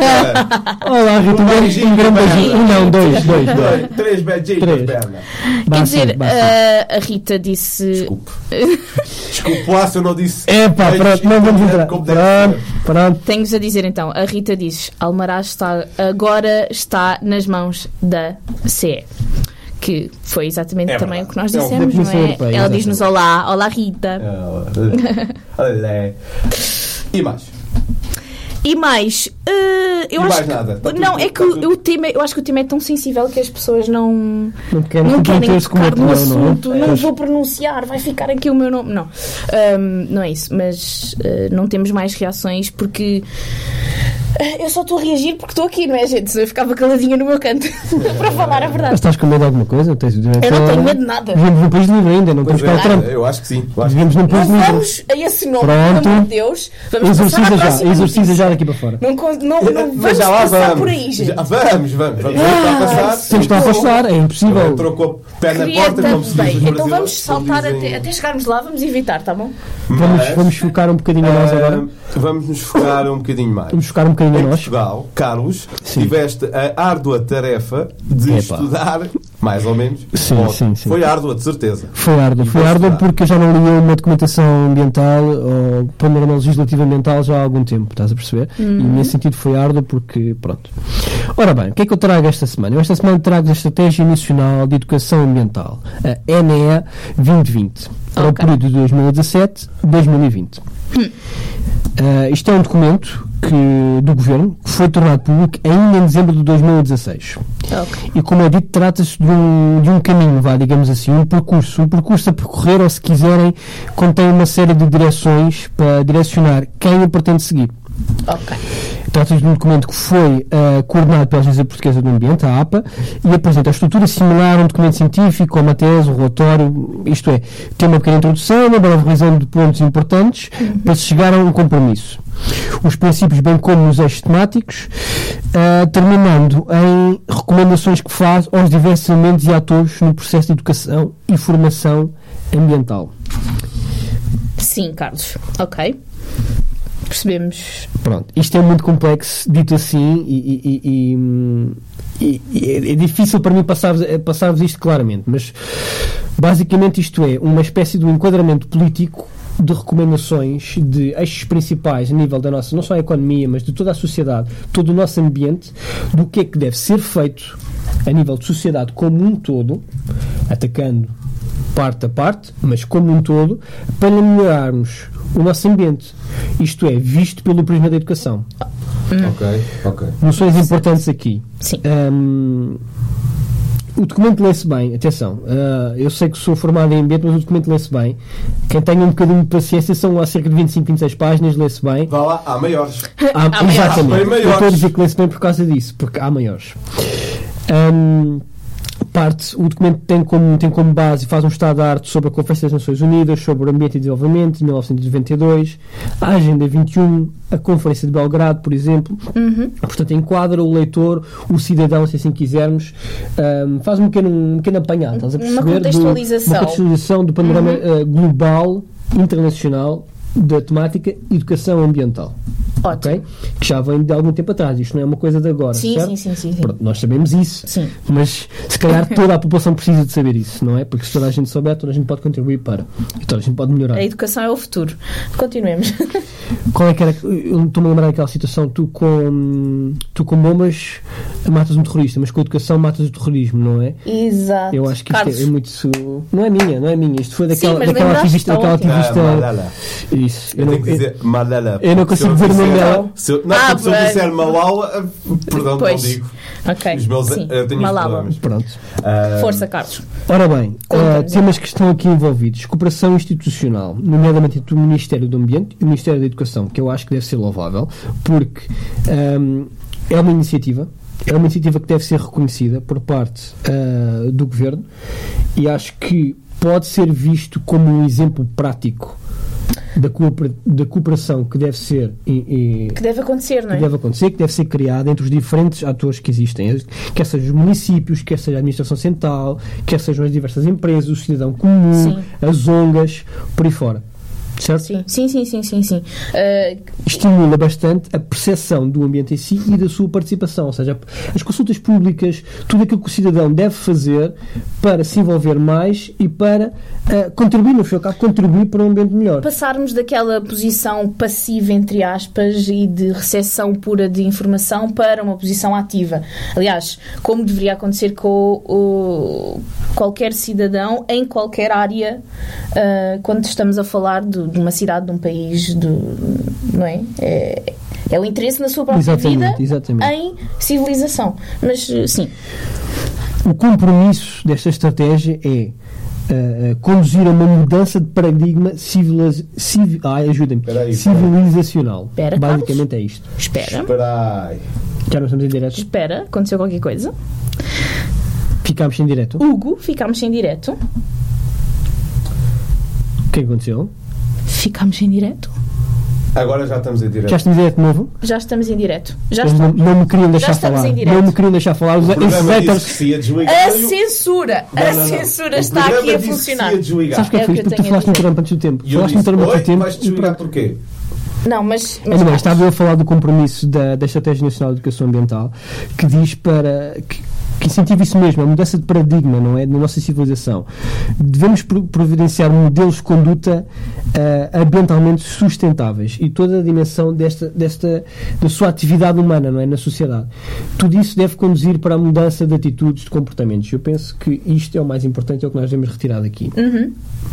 [SPEAKER 2] Olá, Rita,
[SPEAKER 3] Um
[SPEAKER 2] um grande-
[SPEAKER 3] beijinho
[SPEAKER 2] um grande
[SPEAKER 3] para
[SPEAKER 2] beijinho.
[SPEAKER 3] ela.
[SPEAKER 2] Um não, dois, dois, dois.
[SPEAKER 3] Dois, três beijinhos
[SPEAKER 2] Três.
[SPEAKER 3] na perna.
[SPEAKER 2] Basta,
[SPEAKER 4] Quer dizer,
[SPEAKER 2] basta.
[SPEAKER 4] a, a Rita disse.
[SPEAKER 3] Desculpe. Desculpe lá se eu não disse.
[SPEAKER 2] É pá, pronto, não vamos entrar.
[SPEAKER 3] Como deve
[SPEAKER 2] Pronto,
[SPEAKER 3] ser.
[SPEAKER 2] pronto.
[SPEAKER 4] Tenho-vos a dizer então, a Rita diz: Almaraz está, agora está nas mãos da C E. Que foi exatamente
[SPEAKER 3] É
[SPEAKER 4] também
[SPEAKER 3] verdade.
[SPEAKER 4] o que nós
[SPEAKER 3] É um-
[SPEAKER 4] dissemos,
[SPEAKER 2] da
[SPEAKER 4] não
[SPEAKER 2] Comissão
[SPEAKER 4] é?
[SPEAKER 2] Europeia,
[SPEAKER 4] Ela
[SPEAKER 2] exatamente.
[SPEAKER 4] diz-nos olá, olá Rita.
[SPEAKER 3] Olé. E mais?
[SPEAKER 4] E mais, eh, eu
[SPEAKER 3] E
[SPEAKER 4] acho
[SPEAKER 3] mais
[SPEAKER 4] que.
[SPEAKER 3] nada? Está tudo-
[SPEAKER 4] não, é que
[SPEAKER 3] está
[SPEAKER 4] o,
[SPEAKER 3] tudo-
[SPEAKER 4] o tema, eu acho que o tema é tão sensível que as pessoas não.
[SPEAKER 2] Não querem
[SPEAKER 4] não querem
[SPEAKER 2] comprometer-se com o
[SPEAKER 4] tocar
[SPEAKER 2] outro,
[SPEAKER 4] no
[SPEAKER 2] não, não é?
[SPEAKER 4] assunto, não
[SPEAKER 2] Pois.
[SPEAKER 4] vou pronunciar, vai ficar aqui o meu nome. Não, Ahm, não é isso, mas ah, não temos mais reações porque ah, eu só estou a reagir porque estou aqui, não é, gente? Se eu ficava caladinha no meu canto para falar a
[SPEAKER 2] Mas
[SPEAKER 4] verdade.
[SPEAKER 2] estás com medo de alguma coisa? Tens,
[SPEAKER 4] Eu não tenho medo de nada.
[SPEAKER 2] Vivemos num país livre ainda, não
[SPEAKER 3] Pois
[SPEAKER 2] temos cá o
[SPEAKER 3] é,
[SPEAKER 2] Trump.
[SPEAKER 3] eu acho que sim. Eu acho que
[SPEAKER 2] Vivemos num
[SPEAKER 4] Não
[SPEAKER 2] país livre.
[SPEAKER 4] vamos a esse nome,
[SPEAKER 2] Pronto.
[SPEAKER 4] pelo amor de Deus. Vamos passar à
[SPEAKER 2] Exorciza já,
[SPEAKER 4] próxima
[SPEAKER 2] exorciza
[SPEAKER 4] notícia.
[SPEAKER 2] já daqui para fora.
[SPEAKER 4] Não, con- não, não
[SPEAKER 3] Mas
[SPEAKER 4] vamos
[SPEAKER 3] já lá
[SPEAKER 4] passar
[SPEAKER 3] vamos.
[SPEAKER 4] por aí, gente.
[SPEAKER 3] Já vamos, vamos. Vamos
[SPEAKER 4] Ah,
[SPEAKER 3] tentar passar.
[SPEAKER 2] Temos de afastar, é impossível.
[SPEAKER 3] Entrou com o pé na
[SPEAKER 4] Queria
[SPEAKER 3] porta, como
[SPEAKER 4] tanto
[SPEAKER 3] se diz
[SPEAKER 4] bem.
[SPEAKER 3] os
[SPEAKER 4] Então
[SPEAKER 3] brasileiros,
[SPEAKER 4] vamos
[SPEAKER 3] como
[SPEAKER 4] saltar
[SPEAKER 3] dizem-
[SPEAKER 4] até, até chegarmos lá, vamos evitar, tá bom?
[SPEAKER 2] Vamos,
[SPEAKER 3] Mas,
[SPEAKER 2] vamos focar um bocadinho a nós
[SPEAKER 3] ah,
[SPEAKER 2] agora.
[SPEAKER 3] Vamos nos focar um bocadinho mais.
[SPEAKER 2] Vamos focar um bocadinho a
[SPEAKER 3] Em
[SPEAKER 2] nós.
[SPEAKER 3] Portugal, Carlos,
[SPEAKER 2] Sim.
[SPEAKER 3] tiveste a árdua tarefa de
[SPEAKER 2] Epá.
[SPEAKER 3] estudar, mais ou menos.
[SPEAKER 2] Sim,
[SPEAKER 3] Bom,
[SPEAKER 2] sim, sim.
[SPEAKER 3] Foi árdua, de certeza.
[SPEAKER 2] Foi árdua,
[SPEAKER 3] E
[SPEAKER 2] foi
[SPEAKER 3] vou
[SPEAKER 2] árdua
[SPEAKER 3] estudar.
[SPEAKER 2] porque eu já não lia uma documentação ambiental ou panorama legislativo ambiental já há algum tempo, estás a perceber? E nesse sentido foi árdua porque, pronto. Ora bem, o que é que eu trago esta semana? Eu esta semana trago a Estratégia Nacional de Educação Ambiental, a N E A vinte vinte, para
[SPEAKER 4] Ok.
[SPEAKER 2] o período de dois mil e dezassete a dois mil e vinte. Uh, isto é um documento que, do Governo que foi tornado público ainda em dezembro de dois mil e dezasseis.
[SPEAKER 4] Ok.
[SPEAKER 2] E como é dito, trata-se de um, de um caminho, vá, digamos assim, um percurso, um percurso a percorrer, ou se quiserem, contém uma série de direções para direcionar quem o pretende seguir.
[SPEAKER 4] Ok.
[SPEAKER 2] Trata-se de um documento que foi uh, coordenado pela Agência Portuguesa do Ambiente, a APA, e apresenta a estrutura similar a um documento científico, ou uma tese, um relatório, isto é, tem uma pequena introdução, uma breve revisão de pontos importantes, para se chegar a um compromisso. Os princípios, bem como os eixos temáticos, uh, terminando em recomendações que faz aos diversos elementos e atores no processo de educação e formação ambiental.
[SPEAKER 4] Sim, Carlos. Ok. Percebemos.
[SPEAKER 2] Pronto, isto é muito complexo, dito assim, e, e- e- hum, e- e é, é difícil para mim passar-vos, eh, passar-vos isto claramente, mas basicamente isto é uma espécie de um enquadramento político de recomendações de eixos principais a nível da nossa, não só a economia, mas de toda a sociedade, todo o nosso ambiente, do que é que deve ser feito a nível de sociedade como um todo, atacando parte a parte, mas como um todo, para melhorarmos o nosso ambiente. Isto é, visto pelo prisma da educação.
[SPEAKER 3] Ok, ok.
[SPEAKER 2] Noções importantes aqui.
[SPEAKER 4] Sim.
[SPEAKER 2] Hum, o documento lê-se bem, atenção, uh, eu sei que sou formado em ambiente, mas o documento lê-se bem. Quem tenha um bocadinho de paciência, são lá cerca de vinte e cinco, vinte e seis páginas, lê-se bem.
[SPEAKER 3] Vá lá, há maiores.
[SPEAKER 2] Há,
[SPEAKER 4] Há
[SPEAKER 2] exatamente,
[SPEAKER 3] maiores.
[SPEAKER 2] eu estou a dizer que lê-se bem por causa disso, porque há maiores. Um, parte, o documento tem como, tem como base e faz um estado de arte sobre a Conferência das Nações Unidas, sobre o Ambiente e Desenvolvimento de mil novecentos e noventa e dois, a Agenda vinte e um, a Conferência de Belgrado, por exemplo.
[SPEAKER 4] Uhum.
[SPEAKER 2] Portanto, enquadra o leitor, o cidadão, se assim quisermos, um, faz um pequeno, um pequeno apanhado, estás a perceber?
[SPEAKER 4] Uma contextualização.
[SPEAKER 2] Do, uma contextualização do panorama uhum. uh, global, internacional, da temática educação ambiental.
[SPEAKER 4] Ótimo.
[SPEAKER 2] Okay? Que já vem de algum tempo atrás, isto não é uma coisa de agora.
[SPEAKER 4] Sim,
[SPEAKER 2] certo?
[SPEAKER 4] sim, sim, sim, sim.
[SPEAKER 2] Pronto, nós sabemos isso,
[SPEAKER 4] Sim.
[SPEAKER 2] mas se calhar toda a população precisa de saber isso, não é? Porque se toda a gente souber, toda a gente pode contribuir para e toda a gente pode melhorar.
[SPEAKER 4] A educação é o futuro. Continuemos.
[SPEAKER 2] Qual é que era? Eu estou-me a lembrar daquela situação, tu com, tu com bombas matas um terrorista, mas com a educação matas o terrorismo, não é?
[SPEAKER 4] Exato.
[SPEAKER 2] Eu acho que isto
[SPEAKER 4] Carlos.
[SPEAKER 2] é, é muito. Não é minha, não é minha. Isto foi daquela,
[SPEAKER 4] Sim, mas
[SPEAKER 2] daquela
[SPEAKER 4] lembraste,
[SPEAKER 2] ativista.
[SPEAKER 4] está
[SPEAKER 2] Daquela
[SPEAKER 4] ótimo.
[SPEAKER 2] ativista
[SPEAKER 3] Ah, Malala.
[SPEAKER 2] isso.
[SPEAKER 3] Eu,
[SPEAKER 2] Eu
[SPEAKER 3] tenho
[SPEAKER 2] não,
[SPEAKER 3] que dizer Malala.
[SPEAKER 2] eu não consigo dizer o nome dela.
[SPEAKER 3] Se eu, não,
[SPEAKER 4] Ah,
[SPEAKER 3] porque se eu
[SPEAKER 4] bem.
[SPEAKER 3] disser Malala, perdão,
[SPEAKER 4] Pois.
[SPEAKER 3] não digo.
[SPEAKER 4] Ok.
[SPEAKER 3] Os meus,
[SPEAKER 4] Sim.
[SPEAKER 3] eu tenho
[SPEAKER 4] Malala.
[SPEAKER 3] problemas.
[SPEAKER 2] Pronto.
[SPEAKER 3] Ah,
[SPEAKER 4] Força, Carlos.
[SPEAKER 2] Ora bem,
[SPEAKER 4] Conta-nos,
[SPEAKER 2] uh, temas que estão aqui envolvidos: cooperação institucional, nomeadamente entre o Ministério do Ambiente e o Ministério da Educação, que eu acho que deve ser louvável, porque um, é uma iniciativa. É uma iniciativa que deve ser reconhecida por parte uh, do Governo e acho que pode ser visto como um exemplo prático da, coopera- da cooperação que deve ser e, e,
[SPEAKER 4] Que deve acontecer, não
[SPEAKER 2] que
[SPEAKER 4] é?
[SPEAKER 2] deve acontecer, que deve ser criada entre os diferentes atores que existem, quer sejam os municípios, quer seja a administração central, quer sejam as diversas empresas, o cidadão comum,
[SPEAKER 4] Sim.
[SPEAKER 2] as O N Gs, por aí fora. Certo?
[SPEAKER 4] Sim, sim, sim, sim, sim, sim. Uh,
[SPEAKER 2] Estimula bastante a percepção do ambiente em si e da sua participação, ou seja, as consultas públicas, tudo aquilo que o cidadão deve fazer para se envolver mais e para uh, contribuir, no seu caso, contribuir para um ambiente melhor.
[SPEAKER 4] passarmos daquela posição passiva, entre aspas, e de recepção pura de informação para uma posição ativa. Aliás, como deveria acontecer com o, qualquer cidadão em qualquer área, uh, quando estamos a falar de, de uma cidade, de um país, de, não é? É, é o interesse na sua própria
[SPEAKER 2] Exatamente,
[SPEAKER 4] vida
[SPEAKER 2] exatamente.
[SPEAKER 4] em civilização. Mas, uh, sim,
[SPEAKER 2] O compromisso desta estratégia é uh, uh, conduzir a uma mudança de paradigma civiliz... civil... Ai, ajuda-me.
[SPEAKER 3] Peraí,
[SPEAKER 2] civilizacional.
[SPEAKER 4] Espera,
[SPEAKER 2] Basicamente é isto.
[SPEAKER 4] espera,
[SPEAKER 3] Espera aí.
[SPEAKER 2] Já não estamos em direto?
[SPEAKER 4] espera, aconteceu qualquer coisa.
[SPEAKER 2] Ficámos sem direto.
[SPEAKER 4] Hugo, ficámos sem direto.
[SPEAKER 2] O que é que aconteceu?
[SPEAKER 4] Ficámos sem direto.
[SPEAKER 3] Agora já estamos em direto.
[SPEAKER 2] Já estamos em direto novo?
[SPEAKER 4] Já estamos em direto. Já
[SPEAKER 2] Eles não,
[SPEAKER 4] estamos.
[SPEAKER 2] não me queriam deixar
[SPEAKER 4] estamos
[SPEAKER 2] falar.
[SPEAKER 4] em direto.
[SPEAKER 2] Não me queriam deixar falar. Os,
[SPEAKER 3] O
[SPEAKER 2] esses
[SPEAKER 3] programa disse
[SPEAKER 2] haters.
[SPEAKER 3] que se ia desligar.
[SPEAKER 4] A
[SPEAKER 3] e o-
[SPEAKER 4] censura!
[SPEAKER 3] Não,
[SPEAKER 4] a
[SPEAKER 3] não, não.
[SPEAKER 4] censura
[SPEAKER 3] O
[SPEAKER 4] está
[SPEAKER 3] programa
[SPEAKER 4] aqui a
[SPEAKER 3] disse que se
[SPEAKER 4] funcionar.
[SPEAKER 3] ia desligar.
[SPEAKER 2] Sabes o que é
[SPEAKER 4] É
[SPEAKER 2] que
[SPEAKER 4] o
[SPEAKER 2] foi?
[SPEAKER 4] que eu
[SPEAKER 2] Tu, tu
[SPEAKER 4] tenho a
[SPEAKER 2] falaste no
[SPEAKER 4] dizer.
[SPEAKER 2] programa antes do tempo.
[SPEAKER 3] E eu
[SPEAKER 2] Falaste no
[SPEAKER 3] disse,
[SPEAKER 2] programa antes
[SPEAKER 3] oi,
[SPEAKER 2] do tempo.
[SPEAKER 3] vais
[SPEAKER 2] e
[SPEAKER 3] desligar
[SPEAKER 2] pronto.
[SPEAKER 3] porquê?
[SPEAKER 4] Não, mas.
[SPEAKER 2] Ainda bem, estava eu a falar do compromisso da, da Estratégia Nacional de Educação Ambiental, que diz para que, que incentiva isso mesmo, a mudança de paradigma, não é? Na nossa civilização. Devemos pro- providenciar modelos de conduta uh, ambientalmente sustentáveis e toda a dimensão desta, desta, da sua atividade humana, não é? Na sociedade. Tudo isso deve conduzir para a mudança de atitudes, de comportamentos. Eu penso que isto é o mais importante, é o que nós devemos retirar daqui.
[SPEAKER 4] Uhum.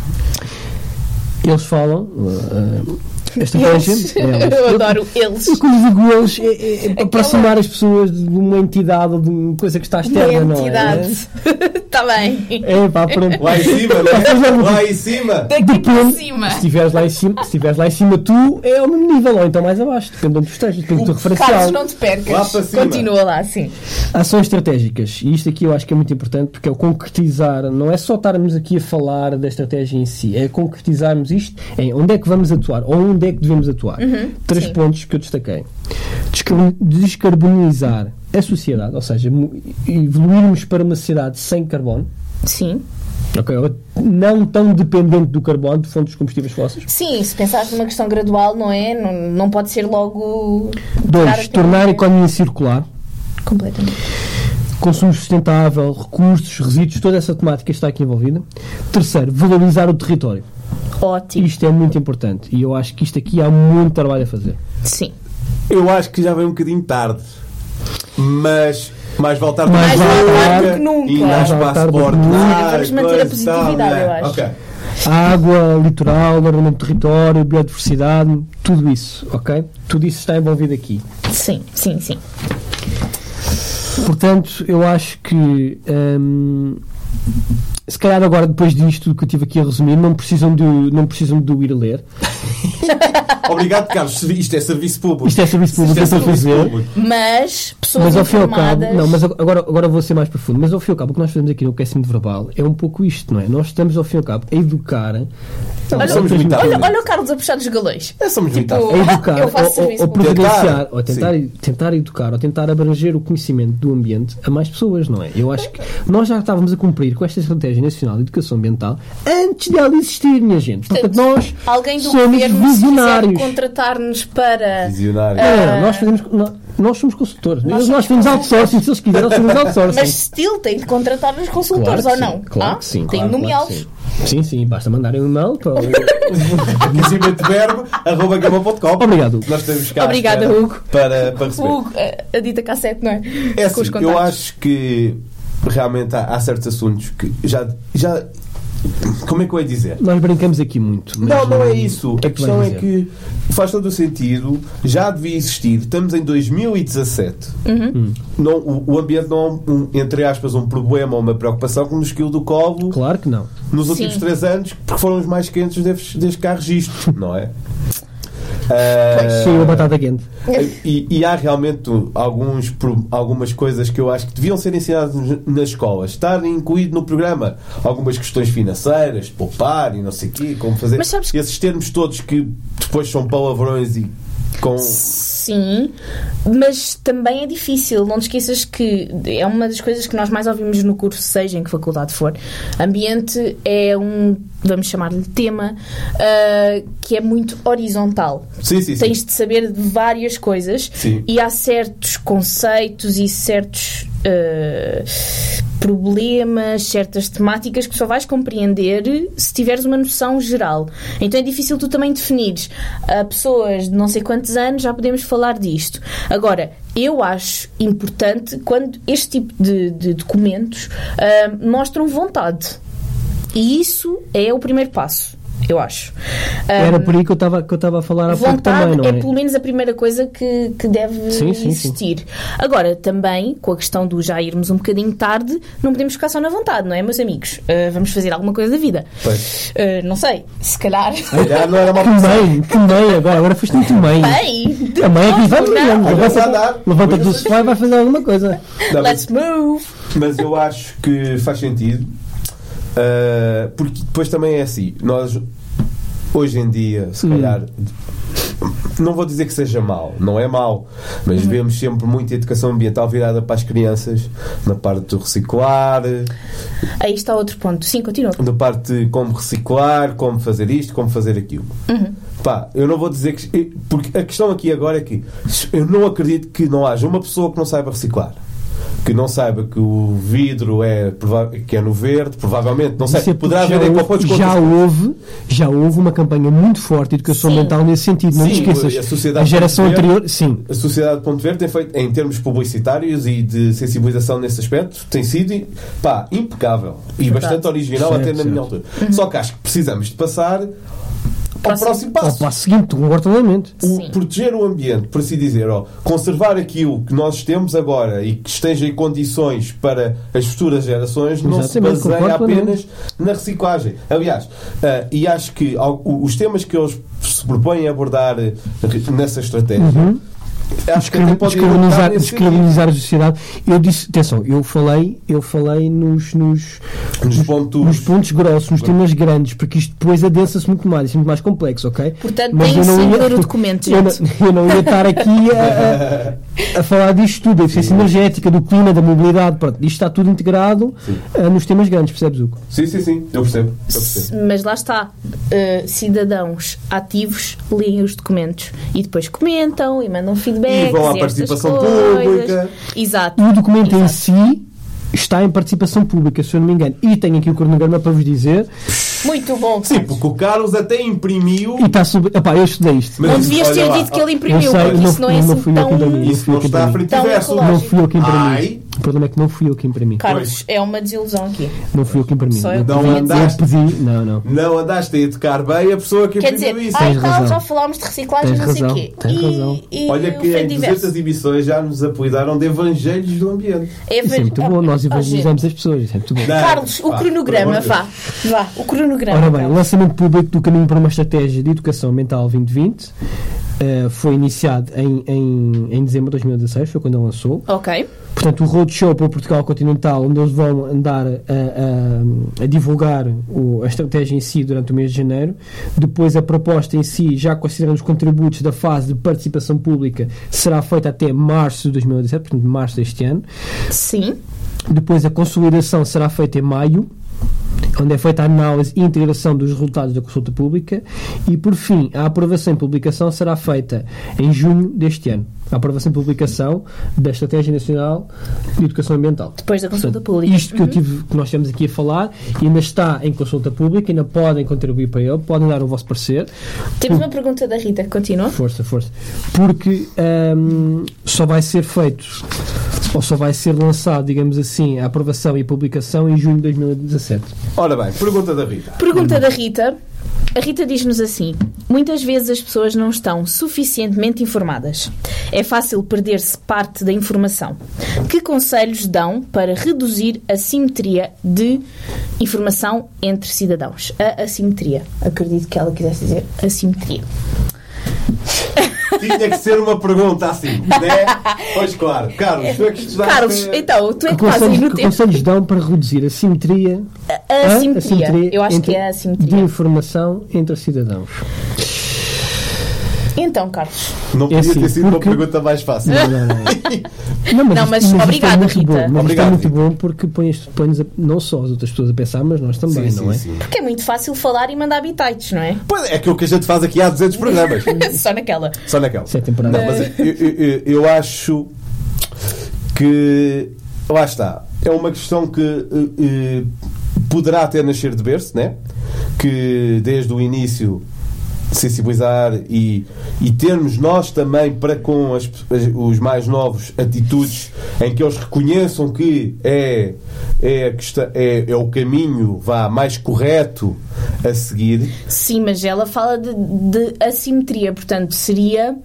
[SPEAKER 2] Eles falam. Uh, a estratégia.
[SPEAKER 4] Eles.
[SPEAKER 2] é eles.
[SPEAKER 4] Eu adoro eles.
[SPEAKER 2] E quando digo eles, é, é, é aproximar as pessoas de uma entidade ou de uma coisa que está externa,
[SPEAKER 4] Uma
[SPEAKER 2] não é?
[SPEAKER 4] entidade. Está bem.
[SPEAKER 2] É pá, pronto.
[SPEAKER 3] Lá em cima, né? Lá em cima.
[SPEAKER 4] Daqui para cima.
[SPEAKER 2] Se estiveres lá em cima, se estiveres lá em cima, tu é ao mesmo nível, ou então mais abaixo, depende de onde tu estejas, depende do teu
[SPEAKER 4] Carlos,
[SPEAKER 2] referencial.
[SPEAKER 4] não te percas.
[SPEAKER 3] Lá para cima.
[SPEAKER 4] Continua lá, sim.
[SPEAKER 2] Ações estratégicas, e isto aqui eu acho que é muito importante porque é o concretizar, não é só estarmos aqui a falar da estratégia em si, é concretizarmos isto em onde é que vamos atuar, ou onde é que devemos atuar.
[SPEAKER 4] Uhum,
[SPEAKER 2] Três
[SPEAKER 4] sim.
[SPEAKER 2] pontos que eu destaquei. Descar- Descarbonizar a sociedade, ou seja, mu- evoluirmos para uma sociedade sem carbono,
[SPEAKER 4] Sim.
[SPEAKER 2] ok, ou não tão dependente do carbono, de fontes de combustíveis fósseis.
[SPEAKER 4] Sim, se pensares numa questão gradual, não é? Não, não pode ser logo.
[SPEAKER 2] Dois,
[SPEAKER 4] tirar a
[SPEAKER 2] tornar a
[SPEAKER 4] tendência.
[SPEAKER 2] economia circular.
[SPEAKER 4] Completamente.
[SPEAKER 2] Consumo sustentável, recursos, resíduos, toda essa temática está aqui envolvida. Terceiro, valorizar o território.
[SPEAKER 4] Ótimo.
[SPEAKER 2] Isto é muito importante e eu acho que isto aqui há muito trabalho a fazer.
[SPEAKER 4] Sim.
[SPEAKER 3] Eu acho que já vem um bocadinho tarde. Mas mais vale tarde
[SPEAKER 2] Mais
[SPEAKER 3] que
[SPEAKER 2] vale
[SPEAKER 3] nunca.
[SPEAKER 2] tarde
[SPEAKER 4] que nunca.
[SPEAKER 3] E não há
[SPEAKER 2] Mais vale
[SPEAKER 3] espaço
[SPEAKER 2] tarde
[SPEAKER 3] para
[SPEAKER 2] que
[SPEAKER 3] ordenar.
[SPEAKER 4] nunca. Vamos manter a
[SPEAKER 3] coisa e tal,
[SPEAKER 4] positividade,
[SPEAKER 3] né?
[SPEAKER 4] eu acho.
[SPEAKER 3] Ok.
[SPEAKER 2] Água, litoral, ordenamento do território, biodiversidade, tudo isso, ok? Tudo isso está envolvido aqui.
[SPEAKER 4] Sim, sim, sim.
[SPEAKER 2] Portanto, eu acho que hum, se calhar agora, depois disto que eu estive aqui a resumir, não precisam de, não precisam de ir ler.
[SPEAKER 3] Obrigado, Carlos. Isto é serviço público.
[SPEAKER 2] Isto é serviço público,
[SPEAKER 3] Isto é
[SPEAKER 2] eu estou a fazer.
[SPEAKER 3] público.
[SPEAKER 4] Mas pessoas
[SPEAKER 2] Mas ao fim e ao
[SPEAKER 4] informadas...
[SPEAKER 2] cabo, não, mas agora, agora vou ser mais profundo, mas ao fim e ao cabo o que nós fazemos aqui no aquecimento verbal é um pouco isto, não é? Nós estamos ao fim e ao cabo a educar. Não,
[SPEAKER 4] Olha,
[SPEAKER 3] somos muito
[SPEAKER 4] olha,
[SPEAKER 3] atentos.
[SPEAKER 4] olha o Carlos a puxar dos galões.
[SPEAKER 3] É, somos muito
[SPEAKER 4] Tipo,
[SPEAKER 3] atentos.
[SPEAKER 2] A educar,
[SPEAKER 4] Eu faço
[SPEAKER 2] ou, ou,
[SPEAKER 4] serviço
[SPEAKER 2] ou
[SPEAKER 4] público.
[SPEAKER 2] providenciar,
[SPEAKER 3] Tentar,
[SPEAKER 2] ou tentar, tentar educar, ou tentar abranger o conhecimento do ambiente a mais pessoas, não é? Eu acho que nós já estávamos a cumprir com esta Estratégia Nacional de Educação Ambiental antes de ela existir, minha gente. Portanto, nós
[SPEAKER 4] Alguém do
[SPEAKER 2] somos
[SPEAKER 4] governo, se quiser
[SPEAKER 2] visionários.
[SPEAKER 4] contratar-nos para...
[SPEAKER 3] Visionário.
[SPEAKER 2] É, nós, fazemos, nós, nós somos consultores.
[SPEAKER 4] Nós
[SPEAKER 2] Nós,
[SPEAKER 4] somos
[SPEAKER 2] nós fazemos outsourcing, se eles quiserem, nós fazemos outsourcing.
[SPEAKER 4] Mas still tem de contratar os consultores,
[SPEAKER 2] Claro
[SPEAKER 4] ou
[SPEAKER 2] que
[SPEAKER 4] não?
[SPEAKER 2] sim, claro
[SPEAKER 4] Ah,
[SPEAKER 2] que sim,
[SPEAKER 4] tem
[SPEAKER 2] claro,
[SPEAKER 4] de nomeá-los.
[SPEAKER 2] claro que sim. Sim, sim, basta mandarem um e-mail para o...
[SPEAKER 3] Aquecimento verbo, arroba gama ponto com.
[SPEAKER 2] Obrigado, Hugo.
[SPEAKER 3] Nós temos cá
[SPEAKER 4] Obrigada,
[SPEAKER 3] para,
[SPEAKER 4] Hugo.
[SPEAKER 3] Para, para receber.
[SPEAKER 4] Hugo, a, a dita cassete, não é?
[SPEAKER 3] É
[SPEAKER 4] Com
[SPEAKER 3] assim,
[SPEAKER 4] os
[SPEAKER 3] eu
[SPEAKER 4] contactos.
[SPEAKER 3] acho que realmente há, há certos assuntos que já, já. Como é que eu ia dizer?
[SPEAKER 2] Nós brincamos aqui muito. Mas
[SPEAKER 3] Não, não é isso.
[SPEAKER 2] que
[SPEAKER 3] A
[SPEAKER 2] tu
[SPEAKER 3] questão
[SPEAKER 2] vais
[SPEAKER 3] é
[SPEAKER 2] dizer?
[SPEAKER 3] que faz todo o sentido, já devia existir. Estamos em dois mil e dezassete.
[SPEAKER 4] Uhum.
[SPEAKER 3] Não, o, o ambiente não é, um, entre aspas, um problema ou uma preocupação que nos caiu do colo
[SPEAKER 2] Claro que não.
[SPEAKER 3] nos
[SPEAKER 4] Sim.
[SPEAKER 3] últimos três anos, porque foram os mais quentes desde, desde que há registro, não é? Ah,
[SPEAKER 2] Sim, a batata quente.
[SPEAKER 3] E, e há realmente alguns, pro- algumas coisas que eu acho que deviam ser ensinadas nas escolas, estar incluído no programa algumas questões financeiras, de poupar e não sei o quê, como fazer
[SPEAKER 4] Mas sabes que-
[SPEAKER 3] esses termos todos que depois são palavrões e com...
[SPEAKER 4] Sim, mas também é difícil. Não te esqueças que é uma das coisas que nós mais ouvimos no curso, seja em que faculdade for. Ambiente é um, vamos chamar-lhe tema, ah, que é muito horizontal.
[SPEAKER 3] Sim, sim, sim.
[SPEAKER 4] Tens de saber de várias coisas.
[SPEAKER 3] Sim.
[SPEAKER 4] E há certos conceitos e certos ah, problemas, certas temáticas que só vais compreender se tiveres uma noção geral. Então é difícil tu também definires. A pessoas de não sei quantos anos já podemos falar disto. Agora, eu acho importante quando este tipo de, de documentos ah, mostram vontade. E isso é o primeiro passo, eu acho.
[SPEAKER 2] Era
[SPEAKER 4] Ah,
[SPEAKER 2] por aí que eu estava que eu estava a falar há pouco
[SPEAKER 4] Vontade
[SPEAKER 2] também, não
[SPEAKER 4] é
[SPEAKER 2] é?
[SPEAKER 4] pelo menos a primeira coisa que, que deve
[SPEAKER 2] Sim, sim,
[SPEAKER 4] existir. Agora, também, com a questão do já irmos um bocadinho tarde, não podemos ficar só na vontade, não é, meus amigos? Uh, vamos fazer alguma coisa da vida.
[SPEAKER 3] Pois.
[SPEAKER 4] Uh, não sei, se calhar.
[SPEAKER 3] Já não era uma
[SPEAKER 2] Que mãe, que mãe agora, agora foste muito mãe.
[SPEAKER 4] Bem,
[SPEAKER 2] A mãe é que diz, vai,
[SPEAKER 4] não.
[SPEAKER 2] Mariana,
[SPEAKER 3] Agora vai
[SPEAKER 2] levanta-
[SPEAKER 3] dar.
[SPEAKER 2] levanta-te do sofá e vai fazer alguma coisa.
[SPEAKER 3] Não, mas-
[SPEAKER 4] Let's move.
[SPEAKER 3] Mas eu acho que faz sentido, uh, porque depois também é assim, nós hoje em dia, se
[SPEAKER 2] Hum.
[SPEAKER 3] calhar, não vou dizer que seja mau, não é mau, mas
[SPEAKER 4] Uhum.
[SPEAKER 3] vemos sempre muita educação ambiental virada para as crianças, na parte do reciclar,
[SPEAKER 4] Aí está outro ponto. Sim, continua.
[SPEAKER 3] na parte de como reciclar, como fazer isto, como fazer aquilo.
[SPEAKER 4] Uhum.
[SPEAKER 3] Pá, eu não vou dizer que... Porque a questão aqui agora é que eu não acredito que não haja uma pessoa que não saiba reciclar. Que não saiba que o vidro é, prova- que é no verde, provavelmente, não sei,
[SPEAKER 2] Isso é
[SPEAKER 3] poderá
[SPEAKER 2] porque
[SPEAKER 3] haver em
[SPEAKER 2] já,
[SPEAKER 3] qualquer
[SPEAKER 2] houve, já houve já houve uma campanha muito forte de educação
[SPEAKER 4] Sim.
[SPEAKER 2] ambiental nesse sentido, não te
[SPEAKER 3] Sim,
[SPEAKER 2] esqueças.
[SPEAKER 3] a sociedade
[SPEAKER 2] A geração
[SPEAKER 3] Ponto Verde-
[SPEAKER 2] anterior, sim.
[SPEAKER 3] A Sociedade de Ponto Verde tem feito, em termos publicitários e de sensibilização nesse aspecto, tem sido, pá, impecável. E
[SPEAKER 4] Verdade.
[SPEAKER 3] bastante original
[SPEAKER 2] Certo,
[SPEAKER 3] até na
[SPEAKER 2] certo.
[SPEAKER 3] minha altura. Só que acho que precisamos de passar ao
[SPEAKER 4] Próximo.
[SPEAKER 3] próximo
[SPEAKER 2] Ao
[SPEAKER 3] passo.
[SPEAKER 2] passo seguinte, tu concordo totalmente.
[SPEAKER 3] O
[SPEAKER 4] Sim.
[SPEAKER 3] proteger o ambiente, por assim dizer, ó, conservar aquilo que nós temos agora e que esteja em condições para as futuras gerações, não se
[SPEAKER 2] Exatamente,
[SPEAKER 3] baseia
[SPEAKER 2] concordo
[SPEAKER 3] apenas na reciclagem. Aliás, ah, e acho que ao- os temas que eles se propõem abordar eh, nessa estratégia,
[SPEAKER 2] Uhum.
[SPEAKER 3] acho que até podem
[SPEAKER 2] Descarbonizar,
[SPEAKER 3] abordar nesse sentido.
[SPEAKER 2] descarbonizar a sociedade. Eu disse, atenção, eu falei, eu falei nos, nos,
[SPEAKER 3] Nos pontos-
[SPEAKER 2] nos pontos grossos, nos temas grandes, porque isto depois adensa-se muito mais, é muito mais complexo, ok?
[SPEAKER 4] Portanto,
[SPEAKER 2] Mas
[SPEAKER 4] tem
[SPEAKER 2] eu não
[SPEAKER 4] sim
[SPEAKER 2] ia-
[SPEAKER 4] de ler o documento,
[SPEAKER 2] eu,
[SPEAKER 4] gente.
[SPEAKER 2] não, eu não ia estar aqui a, a, a falar disto tudo, da eficiência energética, do clima, da mobilidade, pronto, isto está tudo integrado ah, nos temas grandes, percebes, Hugo?
[SPEAKER 3] Sim, sim, sim, eu percebo. Eu percebo.
[SPEAKER 4] Mas lá está, uh, cidadãos ativos leem os documentos e depois comentam e mandam feedback.
[SPEAKER 3] E vão à participação pública.
[SPEAKER 4] Exato.
[SPEAKER 2] E o documento em
[SPEAKER 4] Exato.
[SPEAKER 2] si está em participação pública, se eu não me engano. E tenho aqui o cronograma para vos dizer.
[SPEAKER 4] Muito bom.
[SPEAKER 3] Sim, porque o Carlos até imprimiu.
[SPEAKER 2] E está sobre. Epá, eu estudei isto.
[SPEAKER 3] Mas
[SPEAKER 4] Não
[SPEAKER 3] isso,
[SPEAKER 4] devias ter
[SPEAKER 3] olha lá,
[SPEAKER 4] dito que ele
[SPEAKER 2] eu
[SPEAKER 4] imprimiu,
[SPEAKER 2] sei,
[SPEAKER 4] porque
[SPEAKER 2] não-
[SPEAKER 4] isso não é
[SPEAKER 2] não
[SPEAKER 4] assim
[SPEAKER 2] fui eu que
[SPEAKER 4] tão...
[SPEAKER 2] imprimi.
[SPEAKER 3] Isso não está à frente e
[SPEAKER 4] Tão
[SPEAKER 3] verso.
[SPEAKER 4] ecológico.
[SPEAKER 2] Não fui eu que imprimi.
[SPEAKER 3] Ai,
[SPEAKER 2] O problema é que não fui eu que imprimi.
[SPEAKER 4] Carlos, é uma desilusão aqui.
[SPEAKER 2] Não fui eu que imprimi.
[SPEAKER 4] Só eu
[SPEAKER 3] Não
[SPEAKER 4] que
[SPEAKER 3] andaste.
[SPEAKER 2] Eu pedi, não, não.
[SPEAKER 3] Não andaste a educar bem a pessoa que
[SPEAKER 4] Quer
[SPEAKER 3] imprimiu
[SPEAKER 4] dizer,
[SPEAKER 3] isso.
[SPEAKER 4] ai,
[SPEAKER 2] Tens
[SPEAKER 4] tal,
[SPEAKER 2] razão.
[SPEAKER 4] já falámos de reciclagem,
[SPEAKER 2] Tens
[SPEAKER 4] não sei o
[SPEAKER 2] razão,
[SPEAKER 4] quê.
[SPEAKER 2] tens
[SPEAKER 4] E,
[SPEAKER 2] razão.
[SPEAKER 4] e
[SPEAKER 3] Olha
[SPEAKER 4] o
[SPEAKER 3] que
[SPEAKER 4] Fred
[SPEAKER 3] em
[SPEAKER 4] Diverso.
[SPEAKER 3] duzentas emissões já nos apoiaram de evangelhos do ambiente.
[SPEAKER 4] É
[SPEAKER 2] Isso é muito bom, nós evangelizamos as pessoas, isso é muito bom.
[SPEAKER 3] Não.
[SPEAKER 4] Carlos, o
[SPEAKER 3] Pá,
[SPEAKER 4] cronograma,
[SPEAKER 3] pelo amor
[SPEAKER 4] vá. Vá, o cronograma.
[SPEAKER 2] Ora bem, o
[SPEAKER 4] Carlos.
[SPEAKER 2] lançamento público do Caminho para uma Estratégia de Educação Ambiental vinte vinte uh, foi iniciado em, em, em dezembro de dois mil e dezasseis, foi quando ele lançou.
[SPEAKER 4] Ok.
[SPEAKER 2] Portanto, o roadshow para o Portugal Continental, onde eles vão andar a, a, a divulgar o, a estratégia em si durante o mês de janeiro. Depois, a proposta em si, já considerando os contributos da fase de participação pública, será feita até março de dois mil e dezessete, portanto, março deste ano.
[SPEAKER 4] Sim.
[SPEAKER 2] Depois, a consolidação será feita em maio, onde é feita a análise e integração dos resultados da consulta pública, e por fim a aprovação e publicação será feita em junho deste ano. A aprovação e publicação da Estratégia Nacional de Educação Ambiental.
[SPEAKER 4] Depois da consulta
[SPEAKER 2] Portanto,
[SPEAKER 4] pública.
[SPEAKER 2] Isto que, eu tive, que nós estamos aqui a falar ainda está em consulta pública, ainda podem contribuir para ele, podem dar o vosso parecer.
[SPEAKER 4] Temos uma pergunta da Rita, continua.
[SPEAKER 2] Força, força. Porque hum, só vai ser feito, ou só vai ser lançado, digamos assim, a aprovação e a publicação em junho de dois mil e dezassete.
[SPEAKER 3] Ora bem, pergunta da Rita.
[SPEAKER 4] Pergunta da Rita. A Rita diz-nos assim: muitas vezes as pessoas não estão suficientemente informadas. É fácil perder-se parte da informação. Que conselhos dão para reduzir a assimetria de informação entre cidadãos? A assimetria. Acredito que ela quisesse dizer assimetria.
[SPEAKER 3] Tinha que ser uma pergunta assim, né? Pois claro. Carlos, tu é que estudaste...
[SPEAKER 4] Carlos, então, tu é
[SPEAKER 2] Que
[SPEAKER 4] que estás aí
[SPEAKER 2] conselhos,
[SPEAKER 4] no
[SPEAKER 2] que
[SPEAKER 4] tempo.
[SPEAKER 2] conselhos dão para reduzir a simetria,
[SPEAKER 4] A
[SPEAKER 2] a
[SPEAKER 4] assimetria. Eu acho
[SPEAKER 2] entre-
[SPEAKER 4] que é a
[SPEAKER 2] de
[SPEAKER 4] assimetria.
[SPEAKER 2] informação entre cidadãos?
[SPEAKER 4] Então, Carlos.
[SPEAKER 3] Não podia
[SPEAKER 2] É assim,
[SPEAKER 3] ter sido
[SPEAKER 2] porque-
[SPEAKER 3] uma pergunta mais fácil.
[SPEAKER 2] Não, não, não. Não,
[SPEAKER 4] Não, mas
[SPEAKER 2] isto- isto
[SPEAKER 4] obrigada,
[SPEAKER 2] é muito
[SPEAKER 4] Rita.
[SPEAKER 2] Bom, mas
[SPEAKER 3] Obrigado,
[SPEAKER 2] isto é muito
[SPEAKER 3] Rita.
[SPEAKER 2] bom porque põe, põe não só as outras pessoas a pensar, mas nós também,
[SPEAKER 3] Sim,
[SPEAKER 2] não
[SPEAKER 3] sim,
[SPEAKER 2] é?
[SPEAKER 3] sim.
[SPEAKER 4] Porque é muito fácil falar e mandar bitites, não é?
[SPEAKER 3] Pois é, aquilo que a gente faz aqui há duzentos programas.
[SPEAKER 4] Só naquela.
[SPEAKER 3] Só naquela.
[SPEAKER 2] Isso é temporada.
[SPEAKER 3] Não, mas eu, eu- eu- eu acho que lá está. É uma questão que eh, eh, poderá até nascer de berço, né? Que desde o início sensibilizar e, e termos nós também para com as- as- os mais novos atitudes em que eles reconheçam que é, é, a questão, é, é o caminho vá, mais correto a seguir.
[SPEAKER 4] Sim, mas ela fala de, de assimetria, portanto, seria.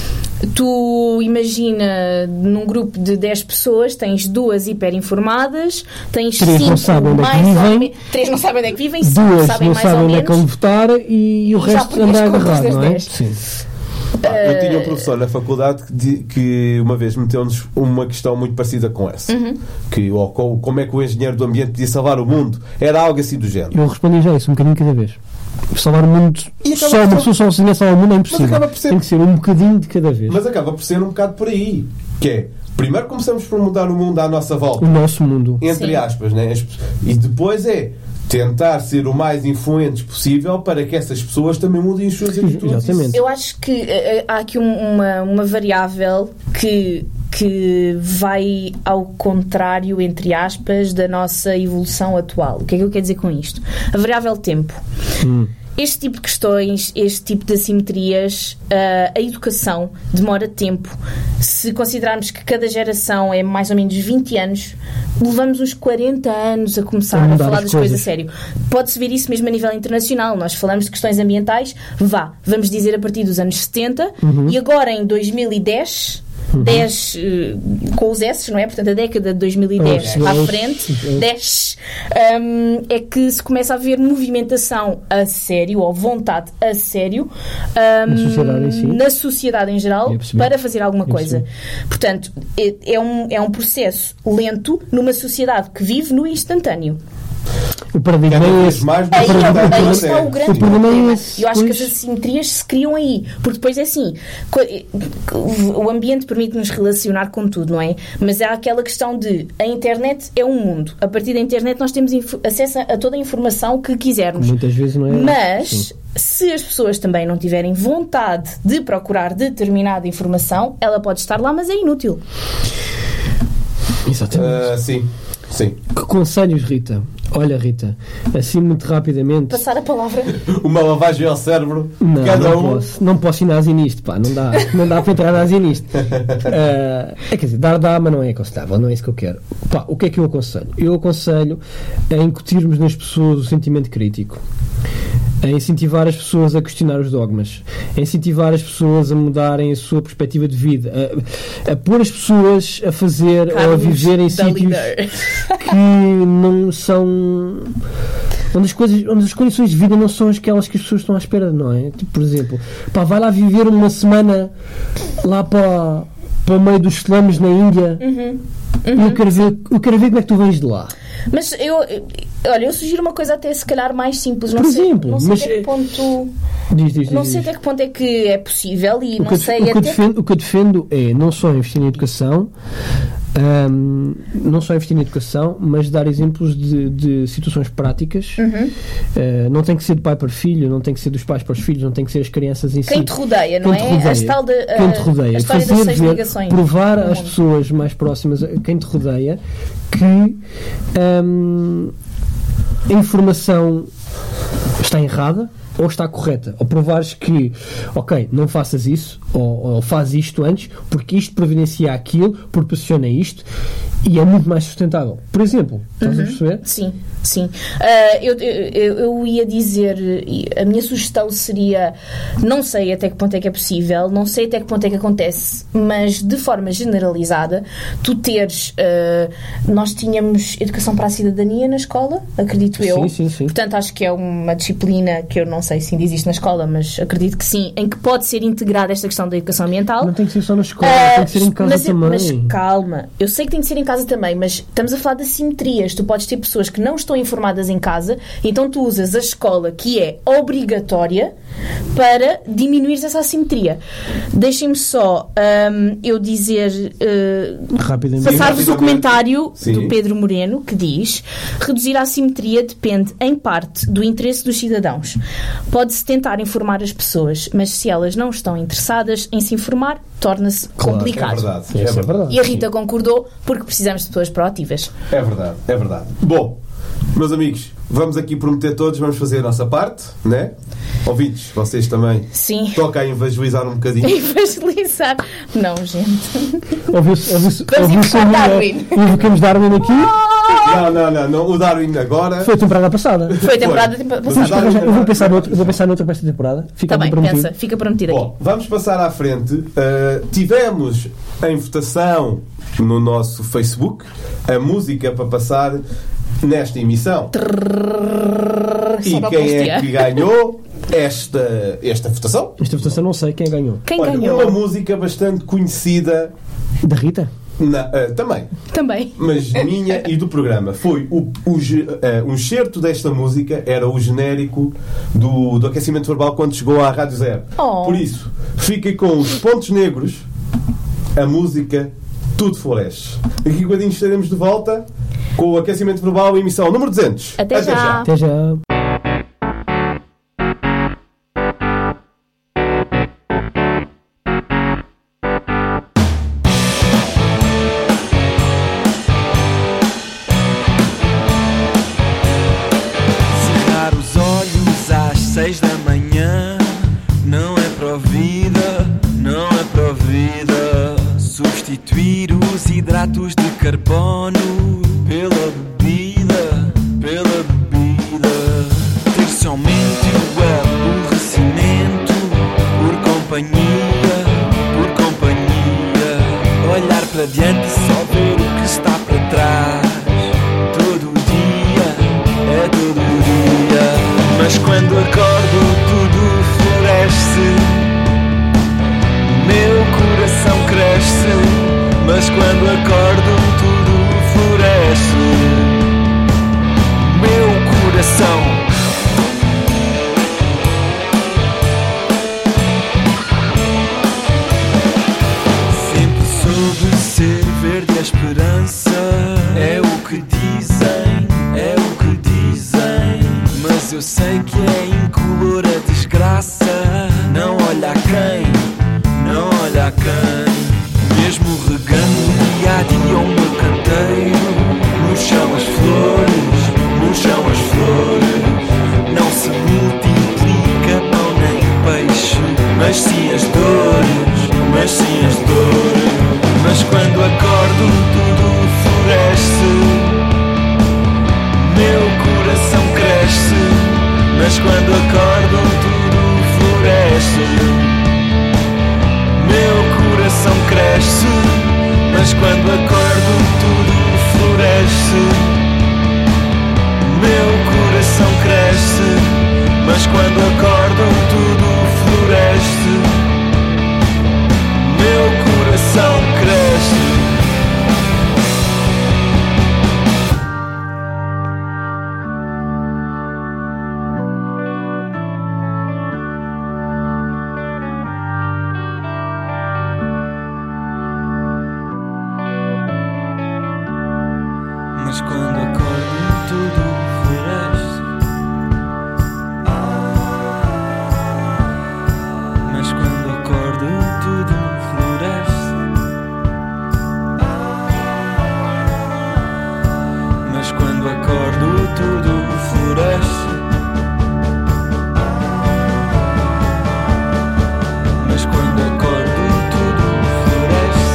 [SPEAKER 4] Tu imagina num grupo de dez pessoas, tens duas hiperinformadas, tens
[SPEAKER 2] Três não
[SPEAKER 4] cinco
[SPEAKER 2] sabem onde é que
[SPEAKER 4] mais ou
[SPEAKER 2] vivem.
[SPEAKER 4] menos. Três não sabem onde é que vivem, cinco
[SPEAKER 2] Duas
[SPEAKER 4] sabem
[SPEAKER 2] não
[SPEAKER 4] mais ou
[SPEAKER 2] sabem onde é que vão
[SPEAKER 4] menos.
[SPEAKER 2] votar e, o
[SPEAKER 4] E já
[SPEAKER 2] resto
[SPEAKER 4] põe as
[SPEAKER 2] anda
[SPEAKER 4] contas
[SPEAKER 2] agarrado,
[SPEAKER 4] das
[SPEAKER 2] não é?
[SPEAKER 4] dez.
[SPEAKER 2] Sim.
[SPEAKER 3] Pá, eu tinha um professor na faculdade que, di- que uma vez meteu-nos uma questão muito parecida com essa.
[SPEAKER 4] Uhum.
[SPEAKER 3] Que, oh, co- como é que o engenheiro do ambiente podia salvar o mundo? Era algo assim do género.
[SPEAKER 2] Eu respondi já isso, um bocadinho cada vez. Salvar o mundo,
[SPEAKER 3] E acaba
[SPEAKER 2] só
[SPEAKER 3] por
[SPEAKER 2] uma
[SPEAKER 3] ser-
[SPEAKER 2] pessoa sozinha salvar o mundo é impossível.
[SPEAKER 3] acaba por ser-
[SPEAKER 2] Tem que ser um bocadinho de cada vez.
[SPEAKER 3] Mas acaba por ser um bocado por aí. Que é, primeiro começamos por mudar o mundo à nossa volta.
[SPEAKER 2] O nosso mundo.
[SPEAKER 3] Entre
[SPEAKER 4] Sim.
[SPEAKER 3] aspas, né? As- E depois é tentar ser o mais influentes possível para que essas pessoas também mudem as suas atitudes.
[SPEAKER 2] Exatamente.
[SPEAKER 4] Eu acho que eh, eh, há aqui um- uma, uma variável que, que vai ao contrário, entre aspas, da nossa evolução atual. O que é que eu quero dizer com isto? A variável tempo.
[SPEAKER 2] Hum.
[SPEAKER 4] Este tipo de questões, este tipo de assimetrias, ah, a educação demora tempo. Se considerarmos que cada geração é mais ou menos vinte anos, levamos uns quarenta anos a começar
[SPEAKER 2] A
[SPEAKER 4] a,
[SPEAKER 2] mudar
[SPEAKER 4] falar
[SPEAKER 2] as
[SPEAKER 4] das coisas a
[SPEAKER 2] coisas.
[SPEAKER 4] sério. Pode-se ver isso mesmo a nível internacional. Nós falamos de questões ambientais, vá, vamos dizer a partir dos anos setenta,
[SPEAKER 2] Uhum.
[SPEAKER 4] e agora em dois mil e dez... dez eh, com os S, não é? Portanto, a década de dois mil e dez
[SPEAKER 2] Oh,
[SPEAKER 4] à
[SPEAKER 2] dez.
[SPEAKER 4] frente,
[SPEAKER 2] dez.
[SPEAKER 4] dez, hum, é que se começa a ver movimentação a sério, ou vontade a sério, hum,
[SPEAKER 2] Na sociedade em si.
[SPEAKER 4] na sociedade em geral,
[SPEAKER 2] Eu percebi.
[SPEAKER 4] para fazer alguma
[SPEAKER 2] Eu
[SPEAKER 4] coisa.
[SPEAKER 2] percebi.
[SPEAKER 4] Portanto, é, é um, é um processo lento numa sociedade que vive no instantâneo.
[SPEAKER 2] O paradigma
[SPEAKER 3] Cada
[SPEAKER 2] é
[SPEAKER 3] vez
[SPEAKER 2] esse.
[SPEAKER 3] mais
[SPEAKER 4] Aí,
[SPEAKER 3] bastante
[SPEAKER 4] aí
[SPEAKER 3] a
[SPEAKER 4] está
[SPEAKER 3] sério.
[SPEAKER 4] o grande
[SPEAKER 2] O problema é
[SPEAKER 4] problema.
[SPEAKER 2] esse,
[SPEAKER 4] Eu acho que
[SPEAKER 2] pois.
[SPEAKER 4] as assimetrias se criam aí. Porque depois é assim, co- o ambiente permite-nos relacionar com tudo, não é? Mas há aquela questão de a internet é um mundo. A partir da internet nós temos info- acesso a toda a informação que quisermos.
[SPEAKER 2] Muitas vezes não é.
[SPEAKER 4] Mas,
[SPEAKER 2] Sim.
[SPEAKER 4] se as pessoas também não tiverem vontade de procurar determinada informação, ela pode estar lá, mas é inútil.
[SPEAKER 2] Exatamente.
[SPEAKER 3] Ah, sim. Sim.
[SPEAKER 2] Que conselhos, Rita? Olha, Rita, assim muito rapidamente.
[SPEAKER 4] Passar a palavra.
[SPEAKER 3] Uma lavagem ao cérebro.
[SPEAKER 2] Não,
[SPEAKER 3] cada
[SPEAKER 2] não
[SPEAKER 3] um.
[SPEAKER 2] posso. Não posso ir nazi nisto, pá. Não dá, não dá para entrar nazi nisto. Uh, é, quer dizer, dar dá, mas não é aconselhável. Não é isso que eu quero. Pá, o que é que eu aconselho? Eu aconselho a incutirmos nas pessoas o sentimento crítico. A incentivar as pessoas a questionar os dogmas, a incentivar as pessoas a mudarem a sua perspectiva de vida, a, a pôr as pessoas a fazer
[SPEAKER 4] Carlos,
[SPEAKER 2] ou a viver em sítios
[SPEAKER 4] líder.
[SPEAKER 2] que não são, onde as coisas, onde as condições de vida não são aquelas que as pessoas estão à espera, não é? Tipo, por exemplo, pá, vai lá viver uma semana lá para, para o meio dos slums naÍndia.
[SPEAKER 4] Uhum.
[SPEAKER 2] E
[SPEAKER 4] Uhum.
[SPEAKER 2] eu quero ver, eu quero ver como é que tu vens de lá.
[SPEAKER 4] Mas eu, olha, eu sugiro uma coisa até se calhar mais simples. Não
[SPEAKER 2] Por
[SPEAKER 4] sei,
[SPEAKER 2] exemplo,
[SPEAKER 4] não sei
[SPEAKER 2] mas-
[SPEAKER 4] até que ponto,
[SPEAKER 2] Diz, diz,
[SPEAKER 4] não
[SPEAKER 2] diz,
[SPEAKER 4] sei
[SPEAKER 2] diz.
[SPEAKER 4] até que ponto é que é possível e
[SPEAKER 2] O
[SPEAKER 4] não
[SPEAKER 2] que, eu,
[SPEAKER 4] sei
[SPEAKER 2] o, que eu
[SPEAKER 4] até
[SPEAKER 2] defendo, o que eu defendo é não só investir na educação, ahm, não só investir na educação, mas dar exemplos de, de situações práticas.
[SPEAKER 4] Uhum.
[SPEAKER 2] Ah, não tem que ser de pai para filho, não tem que ser dos pais para os filhos, não tem que ser as crianças em si.
[SPEAKER 4] quem te rodeia, não
[SPEAKER 2] Quem te
[SPEAKER 4] é?
[SPEAKER 2] rodeia.
[SPEAKER 4] As tal de, a,
[SPEAKER 2] Quem te rodeia.
[SPEAKER 4] a história das
[SPEAKER 2] Fazer
[SPEAKER 4] seis
[SPEAKER 2] ver,
[SPEAKER 4] ligações.
[SPEAKER 2] provar
[SPEAKER 4] no
[SPEAKER 2] às
[SPEAKER 4] mundo.
[SPEAKER 2] pessoas mais próximas, a quem te rodeia, que ahm, a informação está errada ou está correta, ou provares que, ok, não faças isso, ou, ou faz isto antes, porque isto providencia aquilo, proporciona isto, e é muito mais sustentável. Por exemplo, estás
[SPEAKER 4] Uhum.
[SPEAKER 2] a perceber?
[SPEAKER 4] Sim, sim. Ah, eu, eu, eu ia dizer, a minha sugestão seria, não sei até que ponto é que é possível, não sei até que ponto é que acontece, mas de forma generalizada, tu teres, ah, nós tínhamos educação para a cidadania na escola, acredito eu.
[SPEAKER 2] Sim, sim, sim.
[SPEAKER 4] Portanto, acho que é uma disciplina que eu não sei se ainda existe na escola, mas acredito que sim, em que pode ser integrada esta questão da educação ambiental.
[SPEAKER 2] Não tem que ser só na escola,
[SPEAKER 4] Ah,
[SPEAKER 2] tem que ser em casa
[SPEAKER 4] mas,
[SPEAKER 2] também.
[SPEAKER 4] mas calma, eu sei que tem de ser em casa também, mas estamos a falar de assimetrias. Tu podes ter pessoas que não estão informadas em casa, então tu usas a escola, que é obrigatória, para diminuir essa assimetria. Deixem-me só hum, eu dizer, uh,
[SPEAKER 2] Rapidamente.
[SPEAKER 4] passar-vos o
[SPEAKER 3] Rapidamente.
[SPEAKER 4] comentário
[SPEAKER 3] Sim.
[SPEAKER 4] do Pedro Moreno, que diz: reduzir a assimetria depende, em parte, do interesse dos cidadãos. Pode-se tentar informar as pessoas, mas se elas não estão interessadas em se informar, torna-se
[SPEAKER 2] Claro,
[SPEAKER 3] É
[SPEAKER 4] complicado.
[SPEAKER 3] verdade.
[SPEAKER 2] Sim,
[SPEAKER 3] É
[SPEAKER 2] isso é
[SPEAKER 3] verdade.
[SPEAKER 2] verdade.
[SPEAKER 4] E a Rita concordou, porque precisamos de pessoas proativas.
[SPEAKER 3] É verdade, é verdade. Bom, meus amigos, vamos aqui prometer todos, vamos fazer a nossa parte, né? Ouvintes, vocês também.
[SPEAKER 4] Sim.
[SPEAKER 3] Toca a evangelizar um bocadinho.
[SPEAKER 4] Evangelizar. Não, gente.
[SPEAKER 2] Ouviu-se ouviu-se-
[SPEAKER 4] Vamos
[SPEAKER 2] ouviu-se
[SPEAKER 4] invocar
[SPEAKER 2] a-
[SPEAKER 4] Darwin.
[SPEAKER 2] invocamos Darwin aqui.
[SPEAKER 3] Não, não, não, não. O Darwin agora.
[SPEAKER 2] Foi a temporada passada.
[SPEAKER 4] Foi a temporada
[SPEAKER 3] Foi.
[SPEAKER 4] passada.
[SPEAKER 3] Mas Darwin-
[SPEAKER 2] Eu vou pensar noutra, eu vou pensar noutra para esta temporada. Fica
[SPEAKER 4] Está bem,
[SPEAKER 2] prometido.
[SPEAKER 4] pensa. Fica prometido aqui.
[SPEAKER 3] Bom, vamos passar à frente. Uh, tivemos em votação no nosso Facebook a música para passar nesta emissão. E
[SPEAKER 4] Só para
[SPEAKER 3] quem é
[SPEAKER 4] postear.
[SPEAKER 3] que ganhou esta, esta votação?
[SPEAKER 2] Esta votação não sei quem ganhou.
[SPEAKER 4] Quem
[SPEAKER 3] Olha,
[SPEAKER 4] ganhou?
[SPEAKER 3] uma música bastante conhecida
[SPEAKER 2] Da Rita?
[SPEAKER 3] na- uh, também,
[SPEAKER 4] Também.
[SPEAKER 3] mas minha e do programa. Foi o, o, ge- uh, um excerto desta música, era o genérico do, do aquecimento verbal quando chegou à Rádio Zero.
[SPEAKER 4] Oh.
[SPEAKER 3] Por isso, fiquem com os pontos negros, a música Tudo Floresce. Daqui a bocadinho estaremos de volta com o aquecimento verbal, emissão número duzentos.
[SPEAKER 4] Até já.
[SPEAKER 2] Até já.
[SPEAKER 1] Cerrar os olhos às seis da manhã não é provida, não é provida. Substituir os hidratos de carbono pela bebida, pela bebida. Ter somente o aborrecimento por companhia, por companhia. Olhar para diante e só ver o que está para trás. Todo dia, é todo dia. Mas quando acordo tudo floresce. O meu coração cresce. Mas quando acordo tudo floresce. O meu coração. Sempre soube ser verde a esperança. É o que dizem, é o que dizem. Mas eu sei que é incolor a desgraça. Não olha a quem, não olha a quem. Mesmo regando dia a dia o meu canteiro, no chão quando acordo tudo floresce. Meu coração cresce, mas quando acordo tudo floresce. Meu coração cresce, mas quando acordo tudo floresce. Meu coração cresce. Mas quando acordo tudo floresce. Mas quando acordo tudo floresce. Mas quando acordo tudo floresce. Mas quando acordo tudo floresce.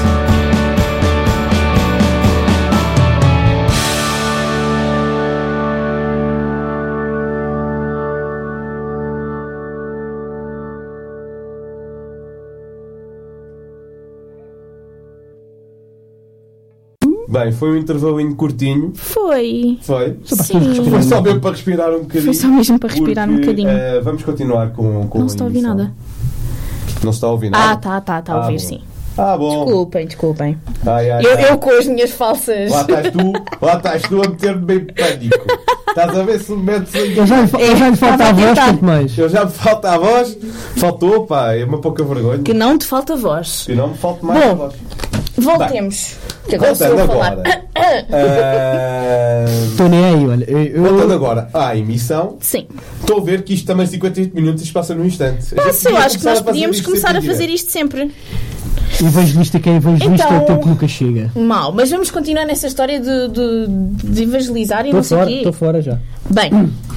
[SPEAKER 3] Bem, foi um intervalinho curtinho.
[SPEAKER 4] Foi.
[SPEAKER 3] Foi?
[SPEAKER 4] Sim.
[SPEAKER 3] Foi só mesmo para respirar um bocadinho.
[SPEAKER 4] Foi só mesmo para respirar um
[SPEAKER 3] porque,
[SPEAKER 4] bocadinho.
[SPEAKER 3] eh, vamos continuar com, com
[SPEAKER 4] Não
[SPEAKER 3] a
[SPEAKER 4] se está a ouvir
[SPEAKER 3] emissão.
[SPEAKER 4] nada.
[SPEAKER 3] Não se está a ouvir
[SPEAKER 4] Ah,
[SPEAKER 3] nada?
[SPEAKER 4] tá, tá, tá a
[SPEAKER 3] Ah,
[SPEAKER 4] ouvir
[SPEAKER 3] bom.
[SPEAKER 4] sim.
[SPEAKER 3] Ah, bom.
[SPEAKER 4] Desculpem, desculpem.
[SPEAKER 3] Ai, ai,
[SPEAKER 4] Eu,
[SPEAKER 3] ai.
[SPEAKER 4] eu com as minhas falsas.
[SPEAKER 3] Lá estás tu, lá estás tu a meter-me bem pânico. Estás a ver se me metes em...
[SPEAKER 2] Eu já, lhe fa- eu já lhe falta a
[SPEAKER 4] estava a
[SPEAKER 2] voz,
[SPEAKER 4] tentar.
[SPEAKER 2] quanto mais.
[SPEAKER 3] Eu já me falta a voz. Faltou, pá, é uma pouca vergonha.
[SPEAKER 4] Que não te falta voz.
[SPEAKER 3] Que não me falte mais
[SPEAKER 4] Bom,
[SPEAKER 3] a voz.
[SPEAKER 4] Voltemos. Que agora sou
[SPEAKER 3] Voltando
[SPEAKER 4] eu a falar.
[SPEAKER 3] agora. Ah,
[SPEAKER 2] Estou nem aí, olha. Eu, eu-
[SPEAKER 3] voltando agora à emissão,
[SPEAKER 4] Sim.
[SPEAKER 3] estou a ver que isto também cinquenta e oito minutos isto passa num instante. A gente
[SPEAKER 4] Mas eu
[SPEAKER 3] podia
[SPEAKER 4] acho que
[SPEAKER 3] começar
[SPEAKER 4] nós
[SPEAKER 3] a fazer
[SPEAKER 4] podíamos
[SPEAKER 3] isto
[SPEAKER 4] começar a
[SPEAKER 3] sempre em
[SPEAKER 4] fazer
[SPEAKER 3] direto.
[SPEAKER 4] isto sempre.
[SPEAKER 2] Evangelista que é evangelista,
[SPEAKER 4] Então-
[SPEAKER 2] o tempo nunca chega.
[SPEAKER 4] Mal, mas vamos continuar nessa história de, de, de evangelizar e
[SPEAKER 2] Estou
[SPEAKER 4] não sei o
[SPEAKER 2] fora,
[SPEAKER 4] quê.
[SPEAKER 2] estou fora já.
[SPEAKER 4] Bem.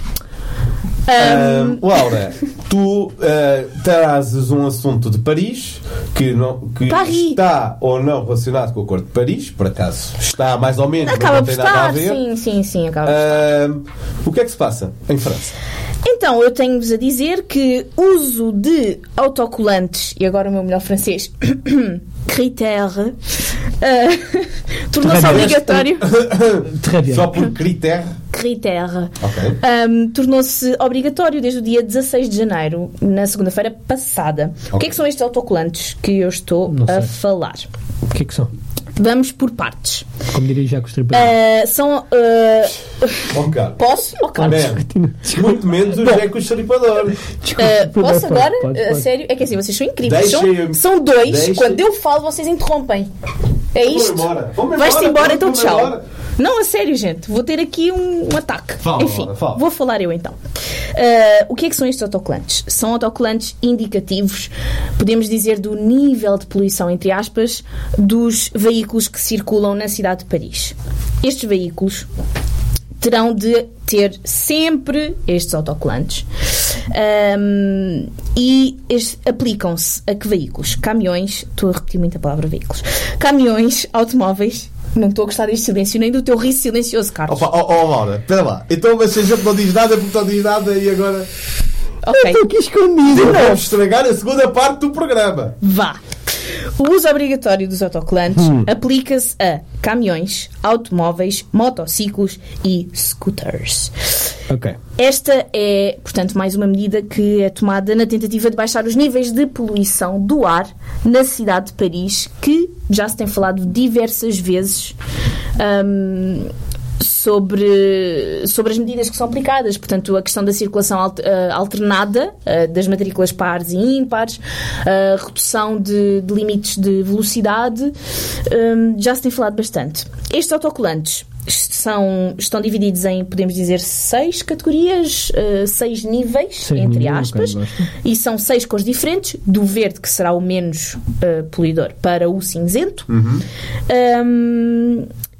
[SPEAKER 3] Ah,
[SPEAKER 4] ahm,
[SPEAKER 3] Laura, tu ah, trazes um assunto de Paris que, não, que
[SPEAKER 4] Paris.
[SPEAKER 3] está ou não relacionado com o Acordo de Paris, por acaso está mais ou menos,
[SPEAKER 4] acaba
[SPEAKER 3] mas
[SPEAKER 4] por
[SPEAKER 3] não tem nada a
[SPEAKER 4] estar.
[SPEAKER 3] ver.
[SPEAKER 4] Sim, sim, sim, acaba por estar.
[SPEAKER 3] Ah, o que é que se passa em França?
[SPEAKER 4] Então, eu tenho-vos a dizer que uso de autocolantes, e agora o meu melhor francês, critère, ah, tornou-se
[SPEAKER 2] Très bien.
[SPEAKER 4] obrigatório.
[SPEAKER 2] Très bien.
[SPEAKER 3] Só por critério.
[SPEAKER 4] Critère.
[SPEAKER 3] Ok.
[SPEAKER 4] Um, tornou-se obrigatório desde o dia dezasseis de janeiro, na segunda-feira passada. O que é que são estes autocolantes que eu estou
[SPEAKER 2] Não
[SPEAKER 4] a
[SPEAKER 2] sei.
[SPEAKER 4] falar?
[SPEAKER 2] O que é que são?
[SPEAKER 4] Vamos por partes.
[SPEAKER 2] Como diria já com os tripadores.
[SPEAKER 4] Uh, são. Uh,
[SPEAKER 3] Ok.
[SPEAKER 4] posso? Oh, Carlos.
[SPEAKER 3] Man, muito menos o Jack o Estripador.
[SPEAKER 4] Uh, posso agora?
[SPEAKER 2] Pode,
[SPEAKER 4] Uh,
[SPEAKER 2] pode.
[SPEAKER 4] sério? É que assim, vocês são incríveis. São,
[SPEAKER 3] Deixem-me-
[SPEAKER 4] são dois.
[SPEAKER 3] deixem-
[SPEAKER 4] Quando eu falo, vocês interrompem. É
[SPEAKER 3] Vamos
[SPEAKER 4] isto?
[SPEAKER 3] embora. Vamos
[SPEAKER 4] Vais-te
[SPEAKER 3] embora,
[SPEAKER 4] embora, então
[SPEAKER 3] vamos
[SPEAKER 4] tchau.
[SPEAKER 3] embora.
[SPEAKER 4] Não, a sério, gente. Vou ter aqui um, um ataque.
[SPEAKER 3] Fala,
[SPEAKER 4] Enfim,
[SPEAKER 3] Laura, fala.
[SPEAKER 4] vou falar eu então. Uh, o que é que são estes autocolantes? São autocolantes indicativos, podemos dizer, do nível de poluição, entre aspas, dos veículos que circulam na cidade de Paris. Estes veículos terão de ter sempre estes autocolantes. Um, e estes aplicam-se a que veículos? Caminhões, estou a repetir muito a palavra veículos, caminhões, automóveis. Não estou a gostar deste silêncio, nem do teu riso silencioso, Carlos.
[SPEAKER 3] Opa, oh, oh, Laura, espera lá. Então, mas se a gente não diz nada, é porque não diz nada e agora
[SPEAKER 4] Ok,
[SPEAKER 2] Estou aqui escondido.
[SPEAKER 3] vamos estragar a segunda parte do programa.
[SPEAKER 4] vá. O uso obrigatório dos autocolantes aplica-se a caminhões, automóveis, motociclos e scooters.
[SPEAKER 2] Ok.
[SPEAKER 4] Esta é, portanto, mais uma medida que é tomada na tentativa de baixar os níveis de poluição do ar na cidade de Paris, que já se tem falado diversas vezes hum, sobre, sobre as medidas que são aplicadas. Portanto, a questão da circulação alt- eh, alternada, eh, das matrículas pares e ímpares, a redução de, de limites de velocidade, hum, já se tem falado bastante. Estes autocolantes são, estão divididos em, podemos dizer, seis categorias, uh, seis níveis,
[SPEAKER 2] Seis
[SPEAKER 4] entre
[SPEAKER 2] níveis,
[SPEAKER 4] aspas,
[SPEAKER 2] ok, gosto.
[SPEAKER 4] e são seis cores diferentes, do verde, que será o menos uh, poluidor, para o cinzento. Um,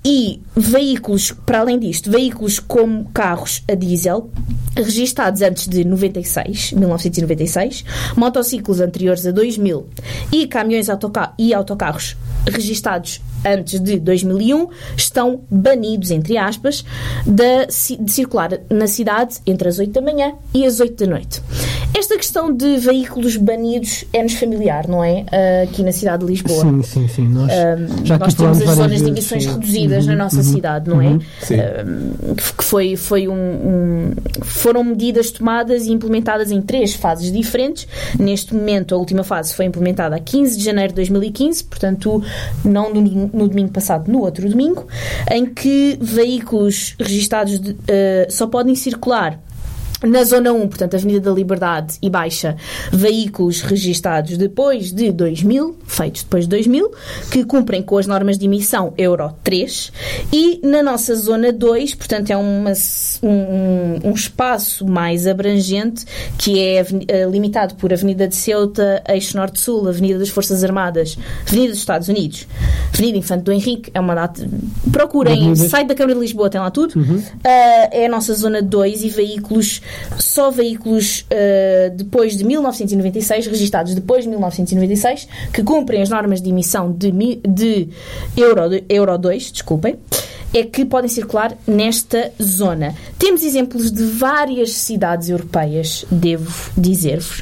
[SPEAKER 4] e veículos, para além disto, veículos como carros a diesel, registados antes de noventa e seis, mil novecentos e noventa e seis, motociclos anteriores a dois mil e caminhões autoca- e autocarros registados antes de dois mil e um estão banidos, entre aspas, de, de circular na cidade entre as oito da manhã e as oito da noite. Esta questão de veículos banidos é-nos familiar, não é? Uh, aqui na cidade de Lisboa.
[SPEAKER 2] Sim, sim, sim. Nós,
[SPEAKER 4] uh,
[SPEAKER 2] já
[SPEAKER 4] nós temos as zonas de
[SPEAKER 2] vezes,
[SPEAKER 4] emissões
[SPEAKER 2] sim.
[SPEAKER 4] reduzidas
[SPEAKER 2] uhum,
[SPEAKER 4] na nossa
[SPEAKER 2] uhum,
[SPEAKER 4] cidade, não
[SPEAKER 2] uhum,
[SPEAKER 4] é? Uh, que foi, foi um, um, foram medidas tomadas e implementadas em três fases diferentes. Neste momento, a última fase foi implementada a quinze de janeiro de dois mil e quinze, portanto, não no, no domingo passado, no outro domingo, em que veículos registados de, uh, só podem circular na Zona um, portanto, Avenida da Liberdade e Baixa, veículos registados depois de dois mil, feitos depois de dois mil, que cumprem com as normas de emissão Euro três, e na nossa Zona dois, portanto, é uma, um, um espaço mais abrangente, que é uh, limitado por Avenida de Ceuta, Eixo Norte-Sul, Avenida das Forças Armadas, Avenida dos Estados Unidos, Avenida Infante do Henrique, é uma data... Procurem, site da Câmara de Lisboa, tem lá tudo. Uhum. Uh, é a nossa Zona dois e veículos só veículos uh, depois de mil novecentos e noventa e seis, registados depois de mil novecentos e noventa e seis, que cumprem as normas de emissão de, de Euro, de Euro dois, desculpem, é que podem circular nesta zona. Temos exemplos de várias cidades europeias, devo dizer-vos,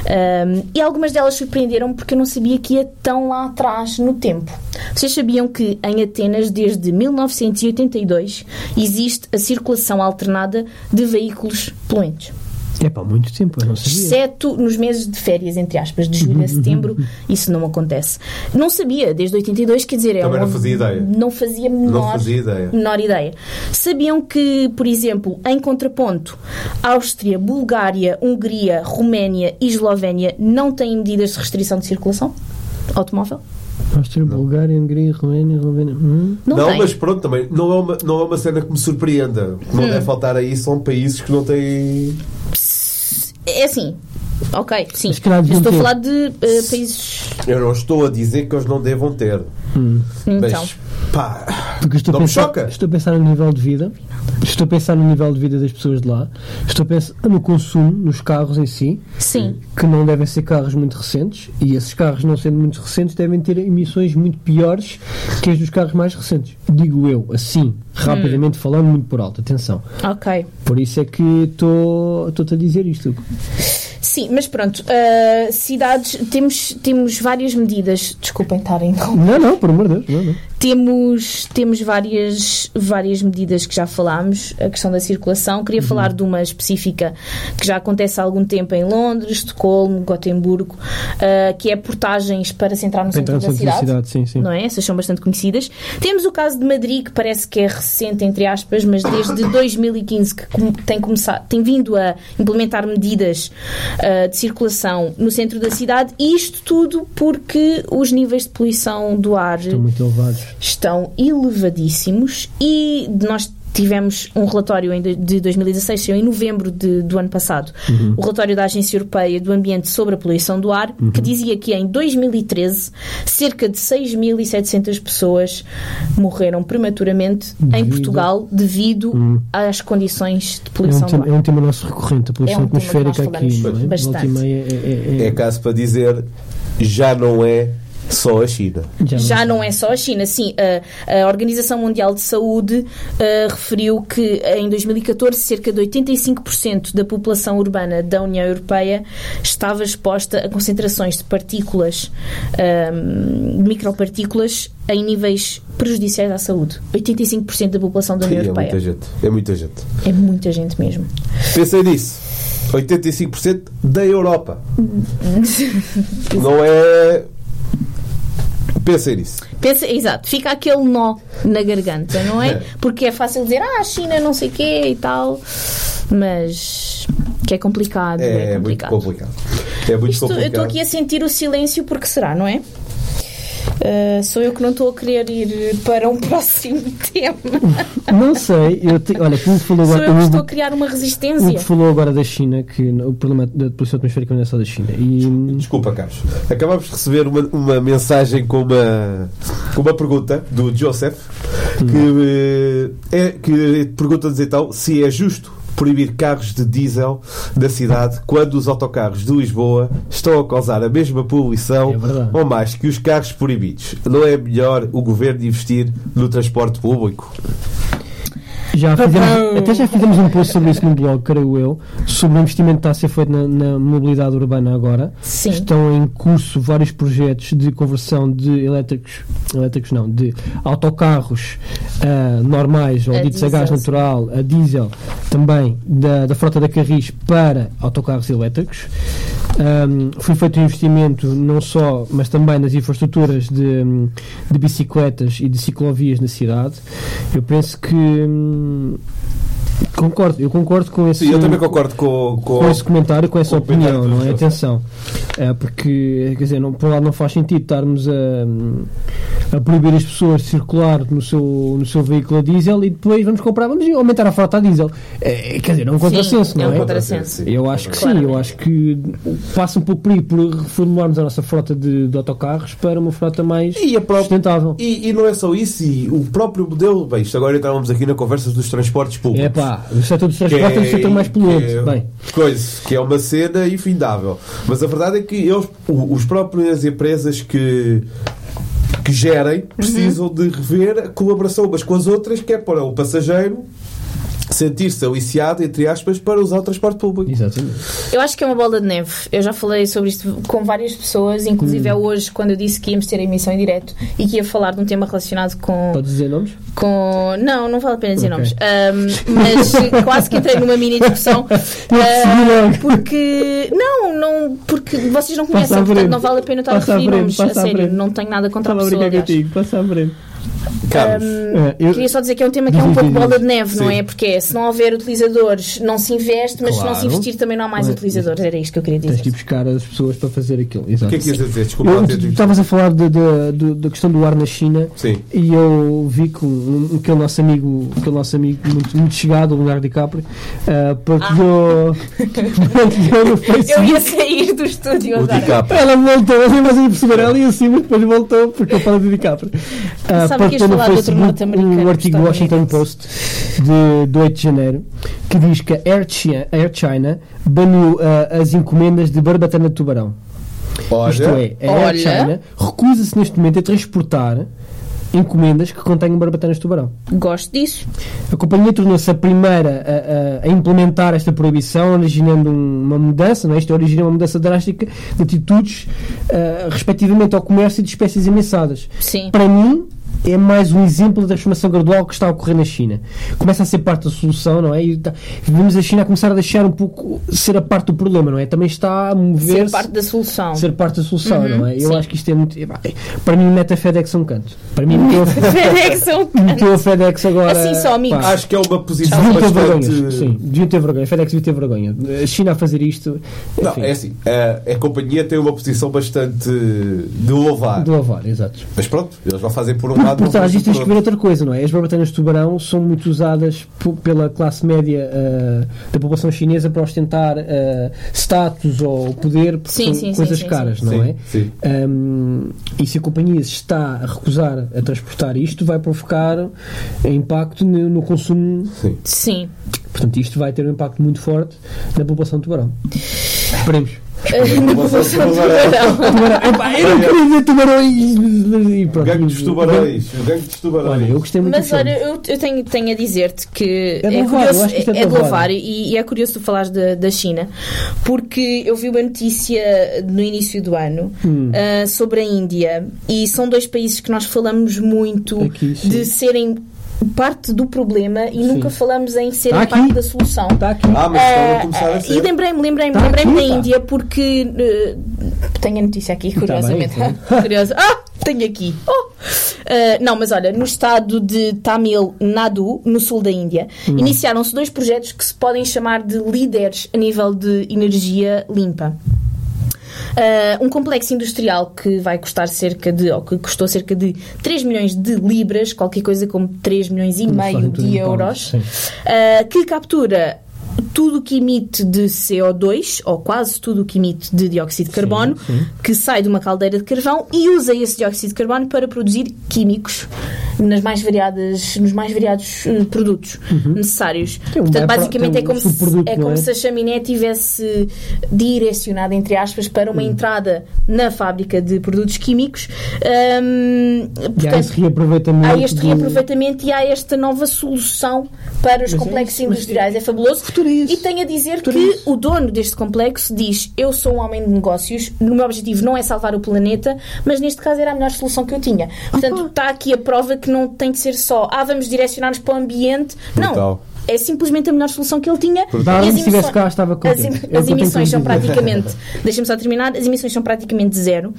[SPEAKER 4] um, e algumas delas surpreenderam porque eu não sabia que ia tão lá atrás no tempo. Vocês sabiam que em Atenas, desde mil novecentos e oitenta e dois, existe a circulação alternada de veículos poluentes?
[SPEAKER 2] É para muito tempo, eu não sabia.
[SPEAKER 4] Exceto nos meses de férias, entre aspas, de julho a setembro, isso não acontece. Não sabia, desde oitenta e dois, quer dizer...
[SPEAKER 3] Também
[SPEAKER 4] é
[SPEAKER 3] não
[SPEAKER 4] uma,
[SPEAKER 3] fazia ideia.
[SPEAKER 4] Não fazia menor,
[SPEAKER 3] não fazia ideia.
[SPEAKER 4] menor ideia. Sabiam que, por exemplo, em contraponto, Áustria, Bulgária, Hungria, Roménia e Eslovénia não têm medidas de restrição de circulação automóvel?
[SPEAKER 2] Áustria, Bulgária, Hungria, Roménia, Eslovénia... Hum?
[SPEAKER 4] Não,
[SPEAKER 3] não
[SPEAKER 4] tem.
[SPEAKER 3] Mas pronto, também não é uma, não é uma cena que me surpreenda. Não hum. deve faltar aí, são países que não têm...
[SPEAKER 4] É assim, ok, sim.
[SPEAKER 2] Eu
[SPEAKER 4] estou a falar de uh, países...
[SPEAKER 3] Eu não estou a dizer que eles não devam ter.
[SPEAKER 2] Hum.
[SPEAKER 3] Mas,
[SPEAKER 4] então.
[SPEAKER 3] pá,
[SPEAKER 2] Porque estou
[SPEAKER 3] não
[SPEAKER 2] a
[SPEAKER 3] me
[SPEAKER 2] pensar,
[SPEAKER 3] choca.
[SPEAKER 2] Estou a pensar no nível de vida. Estou a pensar no nível de vida das pessoas de lá. Estou a pensar no consumo, nos carros em si.
[SPEAKER 4] Sim.
[SPEAKER 2] Que não devem ser carros muito recentes. E esses carros, não sendo muito recentes, devem ter emissões muito piores que as dos carros mais recentes. Digo eu, assim, rapidamente hum. falando, muito por alto. Atenção.
[SPEAKER 4] Ok.
[SPEAKER 2] Por isso é que estou-te a dizer isto.
[SPEAKER 4] Sim, mas pronto, uh, cidades, temos, temos várias medidas, desculpem estarem...
[SPEAKER 2] Não, não, por amor de Deus, não, não.
[SPEAKER 4] Temos, temos várias, várias medidas que já falámos, a questão da circulação. Queria uhum. falar de uma específica que já acontece há algum tempo em Londres, Estocolmo, Gotemburgo, uh, que é portagens para se entrar no centro da cidade.
[SPEAKER 2] cidade sim, sim.
[SPEAKER 4] Não é? Essas são bastante conhecidas. Temos o caso de Madrid, que parece que é recente, entre aspas, mas desde dois mil e quinze que tem, começado, tem vindo a implementar medidas uh, de circulação no centro da cidade, e isto tudo porque os níveis de poluição do ar
[SPEAKER 2] estão muito elevados.
[SPEAKER 4] Estão elevadíssimos, e nós tivemos um relatório de dois mil e dezasseis, em novembro de, do ano passado, uhum. o relatório da Agência Europeia do Ambiente sobre a poluição do ar, uhum. que dizia que em dois mil e treze cerca de seis mil e setecentas pessoas morreram prematuramente devido. em Portugal devido uhum. às condições de poluição
[SPEAKER 2] é um tema,
[SPEAKER 4] do ar.
[SPEAKER 2] É um tema nosso recorrente, a poluição
[SPEAKER 4] é um
[SPEAKER 2] atmosférica aqui. Não é?
[SPEAKER 4] Bastante.
[SPEAKER 2] É, é, é,
[SPEAKER 3] é caso para dizer, já não é só a China.
[SPEAKER 4] Já, Já não é só a China, sim. A, a Organização Mundial de Saúde uh, referiu que em dois mil e catorze cerca de oitenta e cinco por cento da população urbana da União Europeia estava exposta a concentrações de partículas, um, micropartículas, em níveis prejudiciais à saúde. oitenta e cinco por cento da população da União
[SPEAKER 3] sim,
[SPEAKER 4] Europeia.
[SPEAKER 3] É muita gente. É muita gente.
[SPEAKER 4] É muita gente mesmo.
[SPEAKER 3] Pensei nisso. oitenta e cinco por cento da Europa. Não é... Pensem nisso.
[SPEAKER 4] Pensa, exato, fica aquele nó na garganta, não é? é? Porque é fácil dizer, ah, a China não sei o quê e tal, mas que é complicado.
[SPEAKER 3] É,
[SPEAKER 4] é complicado.
[SPEAKER 3] muito complicado. É muito
[SPEAKER 4] Isto,
[SPEAKER 3] complicado.
[SPEAKER 4] Eu estou aqui a sentir o silêncio, porque será, não é? Uh, sou eu que não estou a querer ir para um próximo tema.
[SPEAKER 2] Não sei, eu te, olha, como falou
[SPEAKER 4] Sou
[SPEAKER 2] agora,
[SPEAKER 4] eu que
[SPEAKER 2] o-
[SPEAKER 4] estou a criar uma
[SPEAKER 2] o
[SPEAKER 4] resistência.
[SPEAKER 2] que falou agora da China, que o problema da poluição atmosférica não é só da China. E,
[SPEAKER 3] Desculpa, Carlos. Acabamos de receber uma, uma mensagem com uma, com uma pergunta do Joseph que, eh, é, que pergunta-nos então se é justo proibir carros de diesel da cidade quando os autocarros de Lisboa estão a causar a mesma poluição
[SPEAKER 2] É verdade.
[SPEAKER 3] ou mais que os carros proibidos. Não é melhor o governo investir no transporte público?
[SPEAKER 2] Já fizemos, até já fizemos um post sobre isso no blog, creio eu, sobre o investimento que está a ser feito na, na mobilidade urbana agora.
[SPEAKER 4] Sim.
[SPEAKER 2] Estão em curso vários projetos de conversão de elétricos, elétricos não, de autocarros ah, normais, ou
[SPEAKER 4] A
[SPEAKER 2] ditos a gás
[SPEAKER 4] diesel,
[SPEAKER 2] natural, a diesel, também da, da frota da Carris para autocarros elétricos. Um, foi feito um investimento não só, mas também nas infraestruturas de, de bicicletas e de ciclovias na cidade. Eu penso que hum, concordo, eu concordo com esse,
[SPEAKER 3] Sim, eu também concordo com, com,
[SPEAKER 2] com esse comentário, com essa
[SPEAKER 3] com o comentário
[SPEAKER 2] opinião,
[SPEAKER 3] do
[SPEAKER 2] não é?
[SPEAKER 3] José.
[SPEAKER 2] Atenção, é, porque quer dizer, não, por um lado não faz sentido estarmos a, a proibir as pessoas de circular no seu, no seu veículo a diesel e depois vamos comprar, vamos aumentar a frota a diesel. É, quer dizer, é um contrassenso,
[SPEAKER 4] Sim,
[SPEAKER 2] não
[SPEAKER 4] é um
[SPEAKER 2] é?
[SPEAKER 4] contrassenso.
[SPEAKER 2] Eu acho que sim,
[SPEAKER 4] Claramente.
[SPEAKER 2] eu acho que passa um pouco por aí, por reformularmos a nossa frota de, de autocarros para uma frota mais
[SPEAKER 3] E a própria-
[SPEAKER 2] sustentável.
[SPEAKER 3] E, e não é só isso, e o próprio modelo. Bem, isto agora entrávamos aqui na conversa dos transportes públicos.
[SPEAKER 2] É pá, o setor dos
[SPEAKER 3] Que
[SPEAKER 2] transportes é o setor mais poluente.
[SPEAKER 3] que é-
[SPEAKER 2] Bem,
[SPEAKER 3] coisa, que é uma cena infindável. Mas a verdade é que eles, o- os próprias empresas que, que gerem precisam de rever a colaboração umas com as outras, que é para o passageiro sentir-se aliciado, entre aspas, para usar o transporte público.
[SPEAKER 2] exatamente.
[SPEAKER 4] Eu acho que é uma bola de neve. Eu já falei sobre isto com várias pessoas, inclusive é hoje quando eu disse que íamos ter a emissão em direto e que ia falar de um tema relacionado com...
[SPEAKER 2] Podes dizer nomes?
[SPEAKER 4] com... Não, não vale a pena dizer
[SPEAKER 2] Ok.
[SPEAKER 4] nomes. Ahm, mas quase que entrei numa mini discussão. Ah, porque... Não, não... Porque vocês não conhecem,
[SPEAKER 2] Passa à
[SPEAKER 4] portanto
[SPEAKER 2] frente.
[SPEAKER 4] não vale a pena estar
[SPEAKER 2] Passa
[SPEAKER 4] a
[SPEAKER 2] à
[SPEAKER 4] referir
[SPEAKER 2] frente,
[SPEAKER 4] nomes. A
[SPEAKER 2] passa à
[SPEAKER 4] sério,
[SPEAKER 2] frente.
[SPEAKER 4] não tenho nada contra a
[SPEAKER 2] Estava a
[SPEAKER 4] pessoa,
[SPEAKER 2] brincar
[SPEAKER 4] aliás.
[SPEAKER 2] contigo, passa à frente.
[SPEAKER 3] Carlos,
[SPEAKER 2] É, eu-
[SPEAKER 4] Queria só dizer que é um tema que é um
[SPEAKER 2] Diz,
[SPEAKER 4] pouco
[SPEAKER 2] diz,
[SPEAKER 4] bola
[SPEAKER 2] diz.
[SPEAKER 4] de neve, não
[SPEAKER 3] Sim.
[SPEAKER 4] é? Porque é, se não houver utilizadores, não se investe, mas se não se
[SPEAKER 2] Claro.
[SPEAKER 4] investir também não há mais
[SPEAKER 2] Não é?
[SPEAKER 4] utilizadores. Era isto que eu queria
[SPEAKER 2] Tens
[SPEAKER 4] dizer.
[SPEAKER 2] de ir buscar as pessoas para fazer aquilo.
[SPEAKER 3] o
[SPEAKER 2] Exato.
[SPEAKER 3] que é que ias dizer? Desculpa,
[SPEAKER 2] Eu-
[SPEAKER 3] lá
[SPEAKER 2] tu
[SPEAKER 3] ter-
[SPEAKER 2] estavas a falar de- de- de- da questão do ar na China.
[SPEAKER 3] Sim.
[SPEAKER 2] E eu vi que um, um- aquele nosso amigo, aquele nosso amigo muito, muito chegado, o Leonardo DiCaprio, uh, partilhou, partilhou no Facebook.
[SPEAKER 4] Eu ia sair do estúdio
[SPEAKER 3] O
[SPEAKER 4] agora.
[SPEAKER 3] DiCaprio.
[SPEAKER 2] Ela voltou, eu nem mais ia perceber, ela ia assim, mas depois voltou porque eu falo de DiCaprio. Uh,
[SPEAKER 4] Sabe que ias
[SPEAKER 2] partilhou no
[SPEAKER 4] falar de outro
[SPEAKER 2] Facebook
[SPEAKER 4] norte-americano
[SPEAKER 2] um artigo do
[SPEAKER 4] que
[SPEAKER 2] Washington
[SPEAKER 4] está
[SPEAKER 2] Post de, de oito de janeiro que diz que a Air China, a Air China baniu uh, as encomendas de barbatana de tubarão. Isto
[SPEAKER 3] Olha,
[SPEAKER 2] é, a Air
[SPEAKER 4] Olha.
[SPEAKER 2] China recusa-se neste momento a transportar encomendas que contenham barbatanas de tubarão.
[SPEAKER 4] Gosto disso.
[SPEAKER 2] A companhia tornou-se a primeira a, a- a implementar esta proibição, originando um- uma mudança, não é? Isto origina uma mudança drástica de atitudes ah, respectivamente ao comércio de espécies ameaçadas.
[SPEAKER 4] Sim.
[SPEAKER 2] Para mim, é mais um exemplo da transformação gradual que está a ocorrer na China. Começa a ser parte da solução, não é? E tá- vemos a China a começar a deixar um pouco ser a parte do problema, não é? Também está a mover-se
[SPEAKER 4] Ser parte da solução.
[SPEAKER 2] ser parte da solução,
[SPEAKER 4] Uhum,
[SPEAKER 2] não é? Eu
[SPEAKER 4] sim.
[SPEAKER 2] acho que isto é muito. epá, Para mim, mete a FedEx a um canto. Para mim, meteu a,
[SPEAKER 4] FedEx é um canto.
[SPEAKER 2] meteu a FedEx agora.
[SPEAKER 4] Assim só, amigos.
[SPEAKER 2] pá,
[SPEAKER 3] acho que é uma posição
[SPEAKER 2] Deviam ter
[SPEAKER 3] bastante.
[SPEAKER 2] vergonha. Sim, deviam ter vergonha. A FedEx devia ter vergonha. A China a fazer isto.
[SPEAKER 3] Não,
[SPEAKER 2] Enfim,
[SPEAKER 3] é assim, a, a companhia tem uma posição bastante de louvar.
[SPEAKER 2] de lavar, exato.
[SPEAKER 3] Mas pronto, eles vão fazer por um
[SPEAKER 2] Por,
[SPEAKER 3] lado.
[SPEAKER 2] por
[SPEAKER 3] vão
[SPEAKER 2] trás
[SPEAKER 3] fazer
[SPEAKER 2] disto
[SPEAKER 3] por
[SPEAKER 2] tens que
[SPEAKER 3] outro.
[SPEAKER 2] ver outra coisa, não é? As barbatanas de tubarão são muito usadas p- pela classe média ah, da população chinesa para ostentar ah, status ou poder, porque
[SPEAKER 4] Sim,
[SPEAKER 2] são
[SPEAKER 4] sim, sim,
[SPEAKER 2] coisas
[SPEAKER 4] sim,
[SPEAKER 2] caras,
[SPEAKER 4] sim.
[SPEAKER 2] não
[SPEAKER 3] Sim,
[SPEAKER 2] é?
[SPEAKER 3] sim.
[SPEAKER 2] Um, e se a companhia está a recusar a transportar isto, vai provocar impacto no, no consumo.
[SPEAKER 3] Sim.
[SPEAKER 4] Sim.
[SPEAKER 2] Portanto, isto vai ter um impacto muito forte na população de tubarão. Esperemos.
[SPEAKER 4] Na população de tubarão.
[SPEAKER 2] Tubarão. Epá, eu não queria dizer tubarão e, e pronto.
[SPEAKER 3] O gangue dos tubarões. O gangue dos tubarões.
[SPEAKER 2] Olha, eu gostei muito do
[SPEAKER 4] Mas
[SPEAKER 2] filme.
[SPEAKER 4] olha, eu, eu tenho, tenho a dizer-te que
[SPEAKER 2] É de
[SPEAKER 4] é,
[SPEAKER 2] louvar,
[SPEAKER 4] curioso,
[SPEAKER 2] eu acho que isto é de
[SPEAKER 4] é de
[SPEAKER 2] louvar.
[SPEAKER 4] louvar e, e é curioso tu falares da, da China, porque eu vi uma notícia no início do ano
[SPEAKER 2] Hum.
[SPEAKER 4] ah, sobre a Índia e são dois países que nós falamos muito
[SPEAKER 2] Aqui, sim.
[SPEAKER 4] de serem parte do problema e nunca falamos em serem
[SPEAKER 2] Tá aqui.
[SPEAKER 4] parte da solução.
[SPEAKER 2] Está aqui.
[SPEAKER 3] Ah, mas estão a
[SPEAKER 4] Ah,
[SPEAKER 3] começar a
[SPEAKER 4] ah,
[SPEAKER 3] ser.
[SPEAKER 4] e lembrei-me, lembrei-me,
[SPEAKER 2] Tá
[SPEAKER 4] lembrei-me
[SPEAKER 2] aqui,
[SPEAKER 4] da
[SPEAKER 2] tá.
[SPEAKER 4] Índia porque uh, tenho a notícia aqui,
[SPEAKER 2] Tá
[SPEAKER 4] curiosamente.
[SPEAKER 2] bem,
[SPEAKER 4] Curiosa. Ah, tenho aqui. Oh. Uh, não, mas olha, no estado de Tamil Nadu, no sul da Índia,
[SPEAKER 2] Hum.
[SPEAKER 4] iniciaram-se dois projetos que se podem chamar de líderes a nível de energia limpa. Uh, um complexo industrial que vai custar cerca de, ou que custou cerca de três milhões de libras, qualquer coisa como três milhões e meio de euros, uh, que captura tudo o que emite de C O dois, ou quase tudo o que emite de dióxido de carbono, sim, sim. que sai de uma caldeira de carvão e usa esse dióxido de carbono para produzir químicos nas mais variadas, nos mais variados uh, produtos uhum. necessários. Um Portanto, basicamente é como, se, produto, é como é? se a chaminé tivesse direcionada, entre aspas, para uma uhum. entrada na fábrica de produtos químicos. Um, portanto,
[SPEAKER 2] e há este reaproveitamento.
[SPEAKER 4] Há este reaproveitamento de... e há esta nova solução para os mas complexos é industriais. É, é fabuloso. E tenho a dizer que o dono deste complexo diz: eu sou um homem de negócios, o meu objetivo não é salvar o planeta, mas neste caso era a melhor solução que eu tinha. Portanto, está aqui a prova que não tem de ser só, ah, vamos direcionar-nos para o ambiente. Brutal. Não. É simplesmente a melhor solução que ele tinha.
[SPEAKER 2] E as emissões, se tivesse cá, estava contente.
[SPEAKER 4] As, as emissões são praticamente, deixa-me só terminar, as emissões são praticamente zero.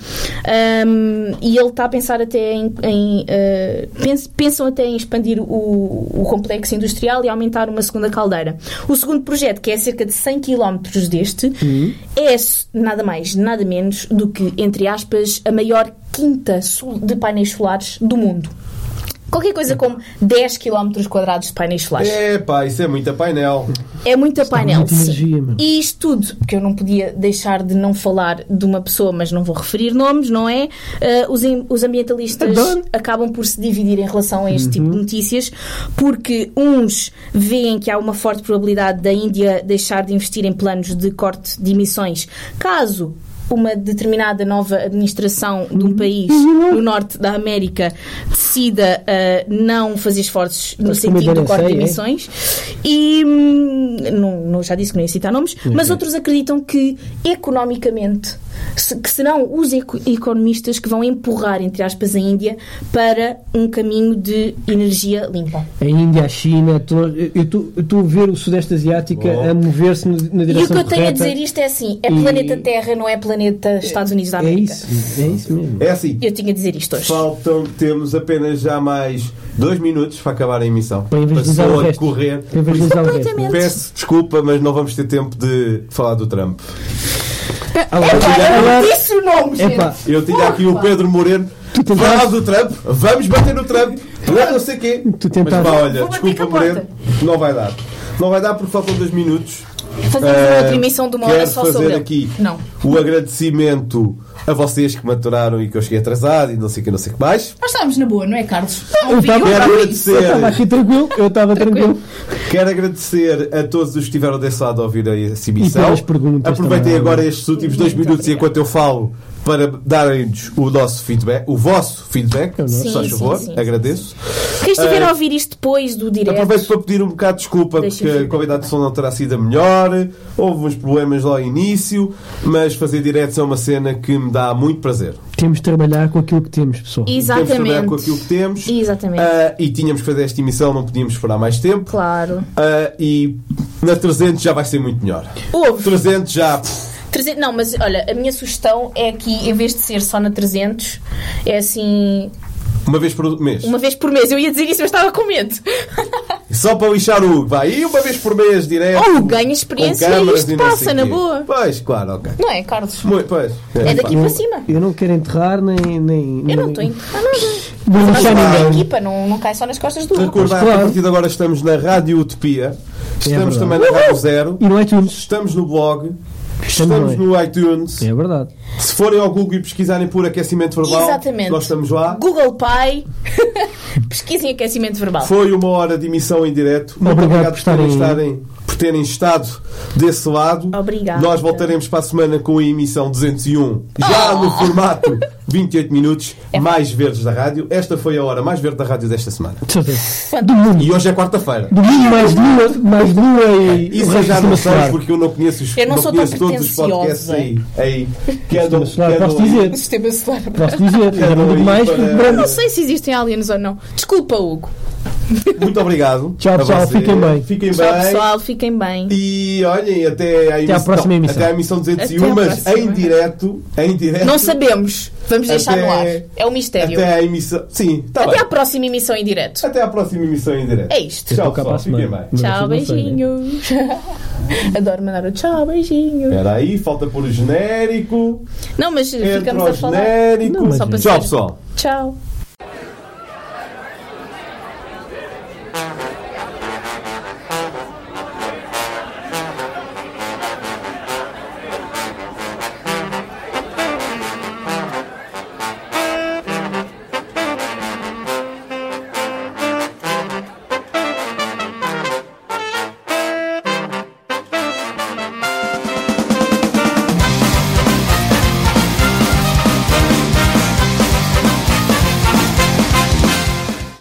[SPEAKER 4] Um, e ele está a pensar até em, em uh, pens, pensam até em expandir o, o complexo industrial e aumentar uma segunda caldeira. O segundo projeto, que é cerca de cem quilómetros deste, uhum. é nada mais, nada menos do que, entre aspas, a maior quinta de painéis solares do mundo. Qualquer coisa como dez quilómetros quadrados de painéis solares.
[SPEAKER 3] É pá, isso é muita painel.
[SPEAKER 4] É muita painel, é sim. Energia, e isto tudo, porque eu não podia deixar de não falar de uma pessoa, mas não vou referir nomes, não é? Uh, os, os ambientalistas Adoro. acabam por se dividir em relação a este uhum. tipo de notícias, porque uns veem que há uma forte probabilidade da Índia deixar de investir em planos de corte de emissões, caso uma determinada nova administração de um país no norte da América decida uh, não fazer esforços no sentido do corte de emissões. E não, não, já disse que não ia citar nomes, okay. mas outros acreditam que economicamente se, que serão os eco, economistas que vão empurrar, entre aspas, a Índia para um caminho de energia limpa.
[SPEAKER 2] A Índia, a China, tô, eu estou a ver o Sudeste Asiático oh. a mover-se na direção correta.
[SPEAKER 4] E o que eu tenho a dizer isto é assim, é e... planeta Terra, não é planeta Estados Unidos da América.
[SPEAKER 2] É isso, é isso mesmo.
[SPEAKER 3] É assim.
[SPEAKER 4] Eu tinha a dizer isto hoje.
[SPEAKER 3] Faltam, temos apenas já mais dois minutos para acabar a emissão.
[SPEAKER 2] Para evangelizar o resto.
[SPEAKER 3] Correr.
[SPEAKER 2] Para evangelizar o resto.
[SPEAKER 3] Peço desculpa, mas não vamos ter tempo de falar do Trump.
[SPEAKER 4] É, Alá, eu não disse o nome, gente. Epa.
[SPEAKER 3] Eu tinha aqui o Pedro Moreno. Falar do Trump, vamos bater no Trump, não sei o quê.
[SPEAKER 2] Tu mas
[SPEAKER 3] pá, olha, desculpa, Moreno, não vai dar. Não vai dar porque faltam dois minutos.
[SPEAKER 4] Fazemos uh, outra emissão de uma hora só sobre
[SPEAKER 3] fazer aqui não. o agradecimento a vocês que me aturaram e que eu cheguei atrasado e não sei o que, não sei o que mais.
[SPEAKER 4] Nós estávamos na boa, não é, Carlos?
[SPEAKER 2] Eu estava aqui tranquilo, eu estava tranquilo.
[SPEAKER 3] Quero agradecer a todos os que estiveram desse lado a ouvir a exhibição. Aproveitem agora estes últimos dois minutos e enquanto eu falo para darem-nos o nosso feedback, o vosso feedback,
[SPEAKER 4] sim,
[SPEAKER 3] se faz favor,
[SPEAKER 4] sim, sim,
[SPEAKER 3] agradeço.
[SPEAKER 4] Quem estiver uh, a ouvir isto depois do direto...
[SPEAKER 3] Aproveito para pedir um bocado de desculpa porque a qualidade de som não terá sido a melhor, houve uns problemas lá ao início, mas fazer diretos é uma cena que me dá muito prazer.
[SPEAKER 2] Temos de trabalhar com aquilo que temos, pessoal.
[SPEAKER 4] Exatamente.
[SPEAKER 3] Temos de trabalhar com aquilo que temos.
[SPEAKER 4] Exatamente.
[SPEAKER 3] Uh, e tínhamos que fazer esta emissão, não podíamos esperar mais tempo.
[SPEAKER 4] Claro.
[SPEAKER 3] Uh, e na trezentos já vai ser muito melhor.
[SPEAKER 4] Houve.
[SPEAKER 3] trezentos já...
[SPEAKER 4] trezentos, não, mas olha, a minha sugestão é que em vez de ser só na trezentos, é assim...
[SPEAKER 3] Uma vez por mês.
[SPEAKER 4] Uma vez por mês. Eu ia dizer isso, mas estava com medo.
[SPEAKER 3] Só para lixar o Hugo. Vai, e uma vez por mês, direto.
[SPEAKER 4] Oh, ganha experiência e isto passa, na boa.
[SPEAKER 3] Pois, claro, ok.
[SPEAKER 4] Não é, Carlos?
[SPEAKER 3] Muito, pois.
[SPEAKER 4] É, é daqui
[SPEAKER 2] eu,
[SPEAKER 4] para cima.
[SPEAKER 2] Eu não quero enterrar nem... nem
[SPEAKER 4] eu não estou a enterrar nada.
[SPEAKER 2] Não
[SPEAKER 4] mas a equipa não, não cai só nas costas do Hugo.
[SPEAKER 3] Recordar que a partir de agora estamos na Rádio Utopia. Estamos
[SPEAKER 2] é
[SPEAKER 3] também na Rádio Zero.
[SPEAKER 2] E no iTunes.
[SPEAKER 3] Estamos no blog. Estamos no iTunes.
[SPEAKER 2] É verdade.
[SPEAKER 3] Se forem ao Google e pesquisarem por aquecimento verbal,
[SPEAKER 4] exatamente.
[SPEAKER 3] Nós estamos lá.
[SPEAKER 4] Google Pi. Pesquisem aquecimento verbal.
[SPEAKER 3] Foi uma hora de emissão em direto. Muito obrigado, obrigado por, terem, estarem, por terem estado desse lado.
[SPEAKER 4] Obrigado.
[SPEAKER 3] Nós voltaremos para a semana com a emissão duzentos e um, já oh. no formato vinte e oito minutos, é mais verdes da rádio. Esta foi a hora mais verde da rádio desta semana.
[SPEAKER 2] Do mundo.
[SPEAKER 3] E hoje é quarta-feira.
[SPEAKER 2] Domingo mais lua, mais lua e...
[SPEAKER 3] Isso eu já não sei porque eu não conheço, os,
[SPEAKER 4] eu não
[SPEAKER 3] não
[SPEAKER 4] sou
[SPEAKER 3] conheço
[SPEAKER 4] tão
[SPEAKER 3] todos os podcasts aí. aí que
[SPEAKER 2] andam,
[SPEAKER 3] que
[SPEAKER 2] solar, posso dizer.
[SPEAKER 4] O sistema solar.
[SPEAKER 2] Posso dizer. Eu não digo mais.
[SPEAKER 3] Para...
[SPEAKER 4] Eu não sei se existem aliens ou não. Desculpa, Hugo.
[SPEAKER 3] muito obrigado.
[SPEAKER 2] Tchau,
[SPEAKER 3] a
[SPEAKER 2] pessoal.
[SPEAKER 3] vocês.
[SPEAKER 2] Fiquem bem.
[SPEAKER 3] Fiquem
[SPEAKER 4] Tchau,
[SPEAKER 3] bem.
[SPEAKER 4] pessoal. Fiquem bem.
[SPEAKER 3] E olhem, até, a
[SPEAKER 2] Até à próxima emissão.
[SPEAKER 3] Até à emissão duzentos e um,
[SPEAKER 4] Até à
[SPEAKER 3] mas
[SPEAKER 4] próxima.
[SPEAKER 3] em direto. Em direto.
[SPEAKER 4] Não sabemos. Vamos deixar
[SPEAKER 3] Até-
[SPEAKER 4] no ar. É um mistério.
[SPEAKER 3] Até à emissão. Sim, está
[SPEAKER 4] Até
[SPEAKER 3] bem.
[SPEAKER 4] à próxima emissão em direto.
[SPEAKER 3] Até à próxima emissão em direto.
[SPEAKER 4] É isto.
[SPEAKER 3] Tchau,
[SPEAKER 2] Estou cá para a
[SPEAKER 3] pessoal. Fiquem
[SPEAKER 2] semana.
[SPEAKER 3] bem.
[SPEAKER 4] Tchau,
[SPEAKER 2] Vocês não sei, né?
[SPEAKER 4] beijinhos. Adoro mandar o tchau, beijinho.
[SPEAKER 3] Espera aí, falta pôr o genérico.
[SPEAKER 4] Não, mas
[SPEAKER 3] Entra
[SPEAKER 4] ficamos
[SPEAKER 3] o
[SPEAKER 4] a falar.
[SPEAKER 3] genérico.
[SPEAKER 2] Não, mas-
[SPEAKER 4] Só para
[SPEAKER 3] Tchau,
[SPEAKER 4] ser-
[SPEAKER 3] pessoal.
[SPEAKER 4] Tchau.